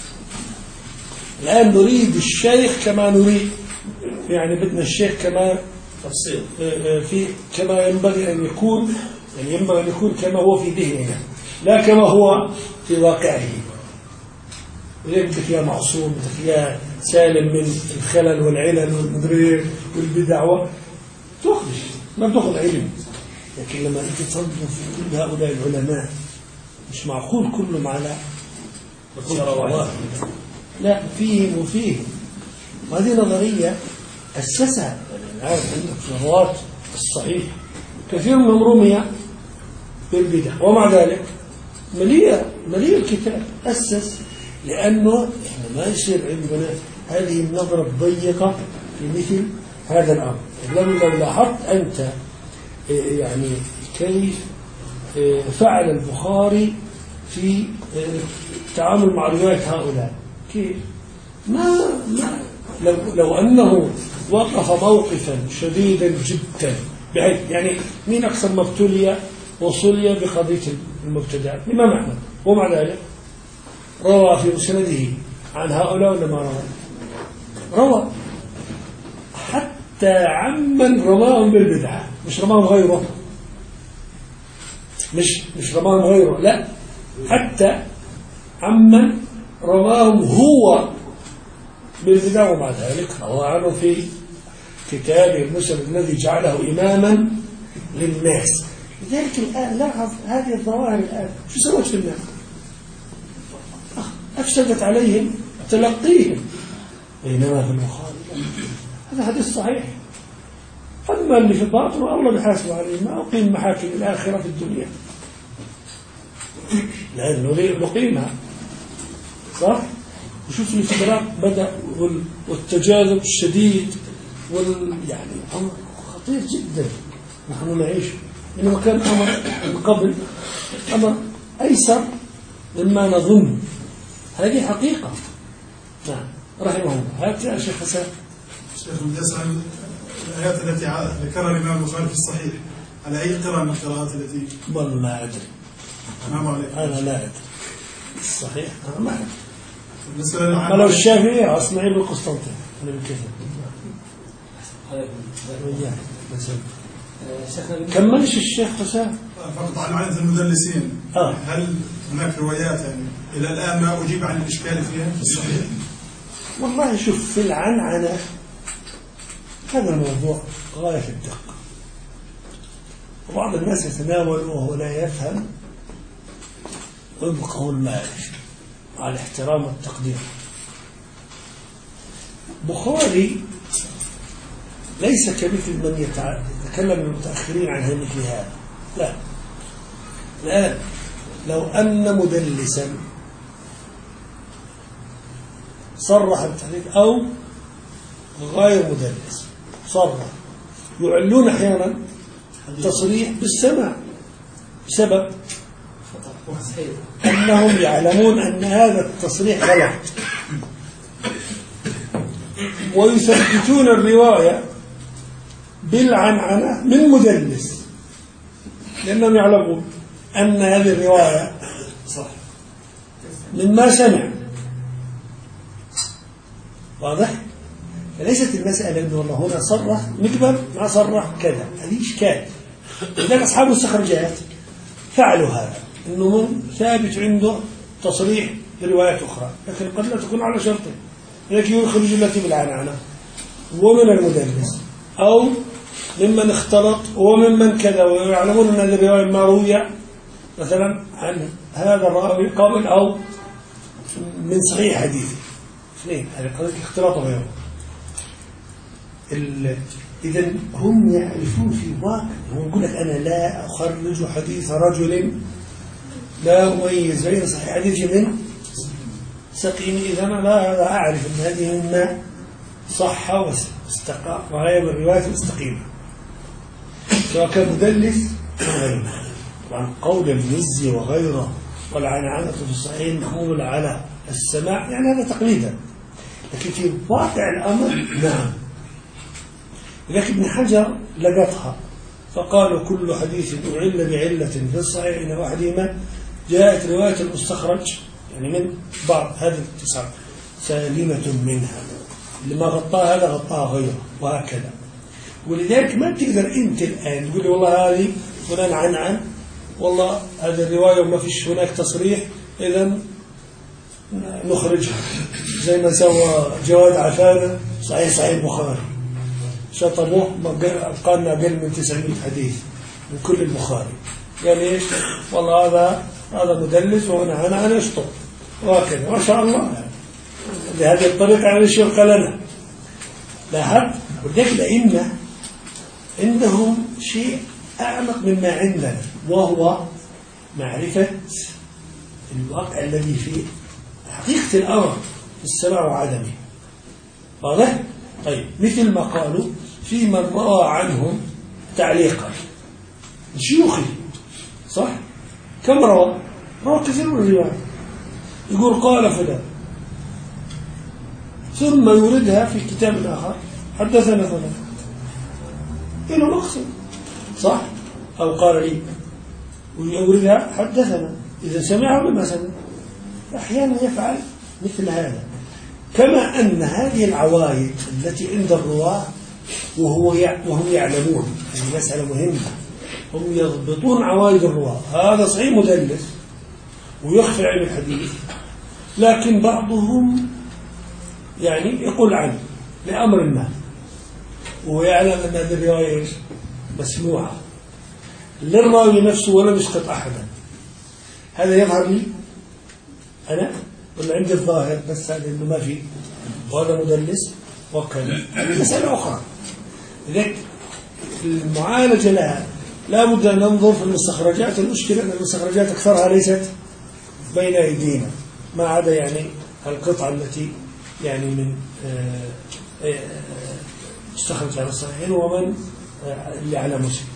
الآن نريد الشيخ كما نريد، يعني بدنا الشيخ كما تفصيل في كما ينبغي أن يكون، يعني ينبغي أن يكون كما هو في ذهننا لا كما هو في واقعه. بدك يا معصوم، بدك يا سالم من الخلل والعلل والمدرير والبدع، تخرج ما بتاخذ علم. لكن لما أنت تنظر في كل هؤلاء العلماء مش معقول كلهم على الله، لا فيهم وفيهم. وهذه نظرية أسسها، يعني عارف عندك ثروات الصحيح كثير منهم رمي بالبدع، ومع ذلك مليء الكتاب أسس، لأنه إحنا ما يصير عندنا هذه النظرة الضيقة في مثل هذا الأمر. لو لاحظت أنت يعني كيف فعل البخاري في التعامل مع رواية هؤلاء، كيف لو أنه وقف موقفا شديدا جدا، بحيث يعني مين أكثر ما ابتلي وصلي بقضية المبتدعات؟ الإمام أحمد، ومع ذلك روى في مسنده عن هؤلاء ولا ما روى حتى عمن رماهم بالبدعة، مش رماهم غيره، مش رماهم غيره، لا، حتى عمن رماهم هو بالبدع، ومع ذلك روى عنه في كتابه المسند الذي جعله إماما للناس. لذلك الآن لاحظ هذه الظواهر الآن شو سوت في الناس؟ أفسدت عليهم تلقيهم. بينما في البخاري هذا حديث صحيح، أما اللي في الباطن الله بحاسب عليه، ما أقيم محاكم الآخرة في الدنيا لأنه نقيمها صح؟ وشوف الافتراق بدأ والتجاذب الشديد يعني أمر خطير جدا نحن نعيش، إنه كان أمر من قبل أمر أيسر مما نظن. هذه حقيقة. نعم رحمه الله. هات يا شيخ حسن. شيخ يسأل الآيات التي ذكرها الإمام البخاري في الصحيح على أي قراءة من القراءات التي؟ والله ما أدري. أنا لا أدري. الصحيح أنا ما أدري. قالوا الشافعي اسماعيل بن قسطنطين أنا بالكثير. كملش الشيخ حسام. فقط عن عدد المدلسين. هل هناك روايات يعني إلى الآن ما أجيب عن الإشكال فيها في الصحيح؟ والله شوف في العنعنة هذا الموضوع غاية في الدقة، وبعض الناس يتناول وهو لا يفهم ويبقى المعرفة مع الاحترام والتقدير. بخاري ليس كمثل من يتكلم المتأخرين عن مثل هذا، لا. الآن لو أن مدلسا صرح بالتحديث أو غير مدلس صرح، يعلون أحيانا التصريح بالسماع بسبب أنهم يعلمون أن هذا التصريح غلط، ويثبتون الرواية بالعنعنة من مدلس لأنهم يعلمون أن هذه الرواية مما سمع. واضح؟ فليست المسألة أنه والله هنا صرح مقبل ما صرح كذا، هذه إشكال. لذلك أصحاب السخرجات فعلوا هذا، أنه من ثابت عنده تصريح بروايات أخرى لكن قد لا تكون على شرطه، لكن يخرج التي بالعنعنة ومن المدلس أو ممن اختلط وممن كذا، ويعلمون أن هذه الرواية مروية مثلا عن هذا الراوي قبل أو من صحيح حديثه اثنين، هذه قضية اختلاط غيره. إذا هم يعرفون في واقع، هم يقول لك أنا لا أخرج حديث رجل لا أميز بين صحيح حديث من سقيم، إذا أنا لا أعرف أن هذه مما صح واستقام وهي من الرواية المستقيمة سواء كان مدلس أو غيره. طبعا قول المزي وغيره والعنعنة في الصحيح محمول على السماع يعني هذا تقليدا، لكن في واقع الأمر نعم. لكن ابن حجر لقطها فقالوا كل حديث أعل بعلة في الصحيح إن واحدهما جاءت رواية المستخرج يعني من بعض هذه التسعة سالمة منها، اللي ما غطاها هذا غطاها غيره وهكذا. ولذلك ما تقدر أنت الآن تقول لي والله هذه فلان عن والله هذه الرواية وما فيش هناك تصريح إذن نخرجها، زي ما سوى جواد عفانة صحيح البخاري شطبوه قالنا أقل من 900 حديث من كل البخاري، يعني إيش والله هذا مدلس وأنا أنا أشطب وهكذا ما شاء الله بهذه الطريقة يعني شو يبقى لنا لا حد. ولذلك الأئمة عندهم شيء أعمق مما عندنا وهو معرفة الواقع الذي فيه حقيقة الأمر في السماع وعدمه. واضح؟ طيب مثل ما قالوا في من روى عنهم تعليقا شيوخي صح؟ كم روى كثير من الروايات يقول قال فلان ثم يوردها في كتاب آخر حدثنا فلان إنه مقصد صح؟ أو قال لي ويوردها حدثنا إذا سمعه لما سمع. أحيانا يفعل مثل هذا، كما أن هذه العوائد التي عند الرواة وهم يعلمون هذه مسألة مهمة، هم يضبطون عوائد الرواة، هذا صحيح مدلس ويخفي علم الحديث لكن بعضهم يعني يقول عنه لأمر ما، ويعلم أن هذه الرواية مسموعة للراوي نفسه ولم يسقط أحدا. هذا يظهر لي أنا ولا عندي الظاهر بس هذا إنه ما في، وهذا مدلس وكذا. هذه مسألة أخرى. لذلك المعالجة لها لا بد أن ننظر في المستخرجات. المشكلة أن المستخرجات أكثرها ليست بين أيدينا، ما عدا يعني القطعة التي يعني من مستخرج على الصحيحين ومن اللي على مسلم.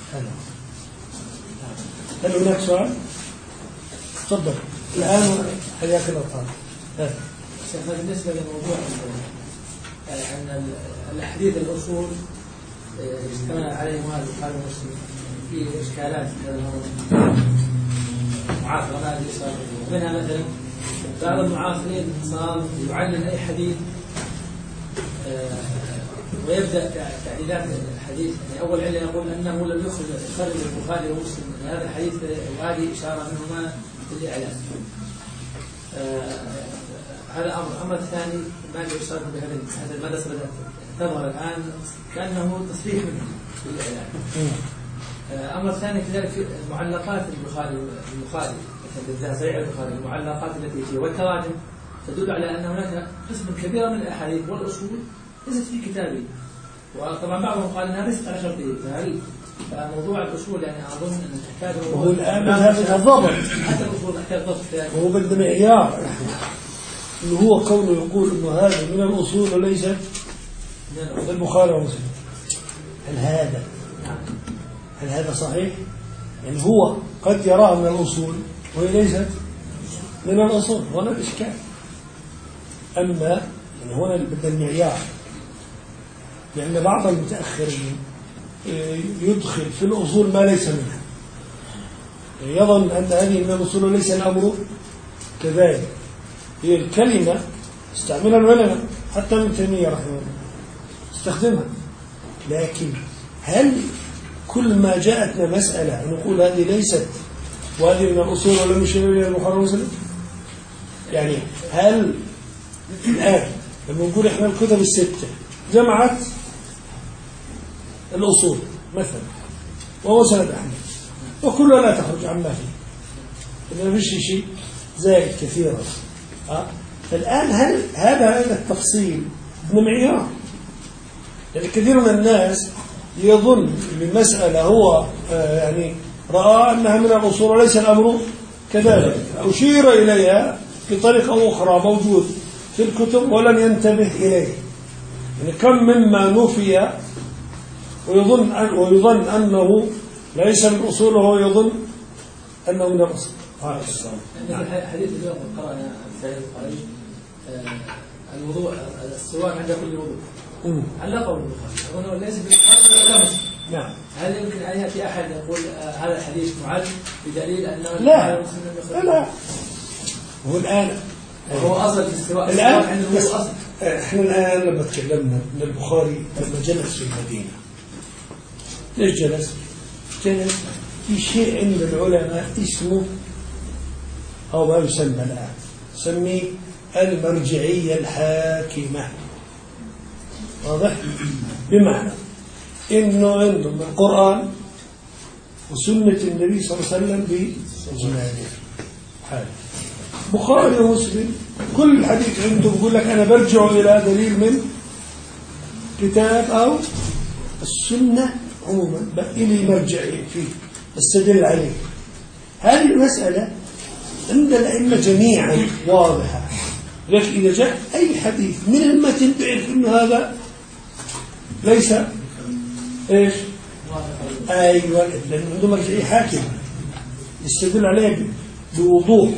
هل هناك سؤال؟ تفضل الآن حياك الله تعالى. بالنسبة لموضوع أن الأحاديث الأصول اشتمل عليه هذا البخاري ومسلم في إشكالات هذا الموضوع معاصرة ما أدري صار منها مثلا بعض المعاصرين صار يعلم أي حديث ويبدأ تعديلات الحديث. يعني أول علة يقول أنه لم يخرج البخاري ومسلم هذا الحديث، وهذه إشارة منهما بالإعلام. هذا أمر الثاني ما يشارك بهذا المدرسة تظهر الآن كأنه تصريح منه بالإعلام. أمر الثاني كذلك المعلقات البخاري مثل صحيح البخاري المعلقات التي فيه والتراجم تدل على أن هناك قسم كبير من الأحاديث والأصول ليست في كتابه، وطبعا بعضهم قال أنها ليست على شرطه. فهل موضوع الأصول يعني أظن أن تحتاج هو الآن هذا الضبط حتى الأصول تحتاج ضبط. هو بدنا معيار إنه هو كونه يقول إنه هذا من الأصول وليست البخاري ومسلم. هل هذا صحيح؟ يعني هو قد يراها من الأصول وهي ليست من الأصول، هنا الإشكال. أما يعني هنا بدنا المعيار، لأن بعض المتأخرين يدخل في الأصول ما ليس منها، يظن أن هذه من الأصول وليس الأمر كذلك. هي الكلمة استعملها العلماء حتى ابن تيمية رحمه الله استخدمها، لكن هل كل ما جاءتنا مسألة نقول هذه ليست وهذه من الأصول ولم يشير إليها البخاري ومسلم؟ يعني هل الآن لما نقول إحنا الكتب الستة جمعت الأصول مثلا وهو سند أحمد وكلها لا تخرج عما فيه، ما فيش شيء زائد كثيرا. فالآن هل هذا التفصيل من معيار؟ يعني كثير من الناس يظن بمسألة هو يعني رأى أنها من الأصول وليس الأمر كذلك، أشير إليها بطريقة أخرى موجود في الكتب ولن ينتبه إليه. يعني كم مما نفي ويظن أنه ليس من أصوله وهو يظن أنه من الأصول. حديث اليوم قرأنا سيد البخاري الوضوء السواك عند كل وضوء علقه البخاري أظن ليس بالبخاري ولا مسلم. نعم. هل يمكن أن يأتي أحد يقول هذا الحديث معل بدليل أنه لا لا هو الآن هو أصل في السواك الآن عنده أصل. إحنا الآن لما تكلمنا من البخاري لما جلس في المدينة ليش جلس في شيء عند العلماء اسمه أو ما يسمى الآن سميه المرجعية الحاكمة. واضح؟ بمعنى إنه عندهم القرآن وسنة النبي صلى الله عليه وسلم بإجماله. بخاري ومسلم كل حديث عنده بيقول لك أنا برجع إلى دليل من كتاب أو السنة عموما بقي لي مرجعي فيه استدل عليه. هذه المسألة عند الأئمة جميعا واضحة، لكن إذا جاء أي حديث من المتن تعرف إنه هذا ليس إيش؟ أيوة، لأنه عنده مرجعية حاكمة يستدل عليه بوضوح.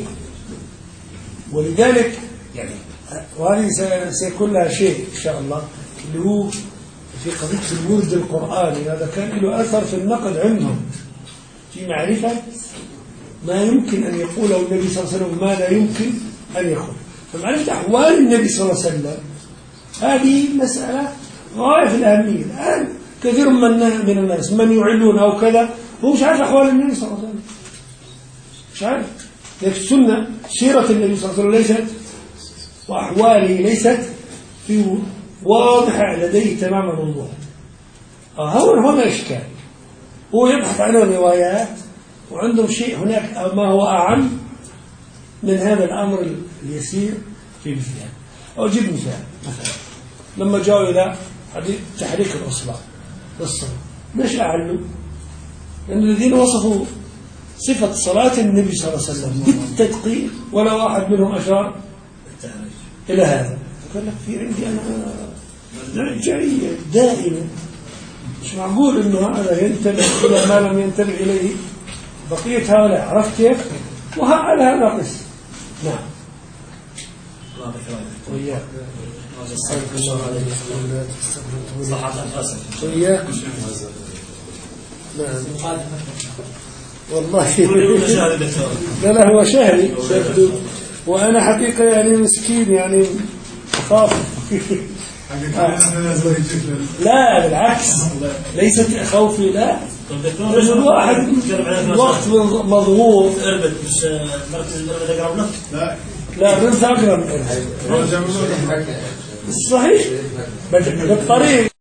ولذلك يعني وهذه سيكون لها شيء إن شاء الله اللي هو في قضية الورد القرآني. هذا كان له أثر في النقد عندهم في معرفة ما يمكن أن يقوله النبي صلى الله عليه وسلم وما لا يمكن أن يقول. فمعرفة أحوال النبي صلى الله عليه وسلم هذه مسألة غاية في الأهمية. الآن كثير من الناس من يعلون أو كذا هو مش عارف أحوال النبي صلى الله عليه وسلم، مش عارف. لكن السنة سيرة النبي صلى الله عليه وسلم ليست وأحواله ليست في واضحة لديه تمام الوضوح. هنا إشكال. هو يبحث عن الروايات وعنده شيء هناك ما هو أعم من هذا الأمر اليسير في مثلها. أجيب مثلا لما جاءوا إلى تحريك الأصبع للصلاة ليش أعلوا؟ لأن الذين وصفوا صفة صلاة النبي صلى الله عليه وسلم بالتدقيق ولا واحد منهم أشار إلى هذا. قال لك في عندي أنا مرجعية دائما، مش معقول إنه هذا ينتبه إلى ما لم ينتبه إليه بقية هؤلاء. عرفت كيف؟ وعلى هذا قس. نعم. وإياك. وإياك. نعم. والله لا هو شهري وأنا حقيقة يعني مسكين يعني أخاف. لا بالعكس ليست خوفي، لا الواحد وقت مضغوط. لا بنت أقرب صحيح بالطريق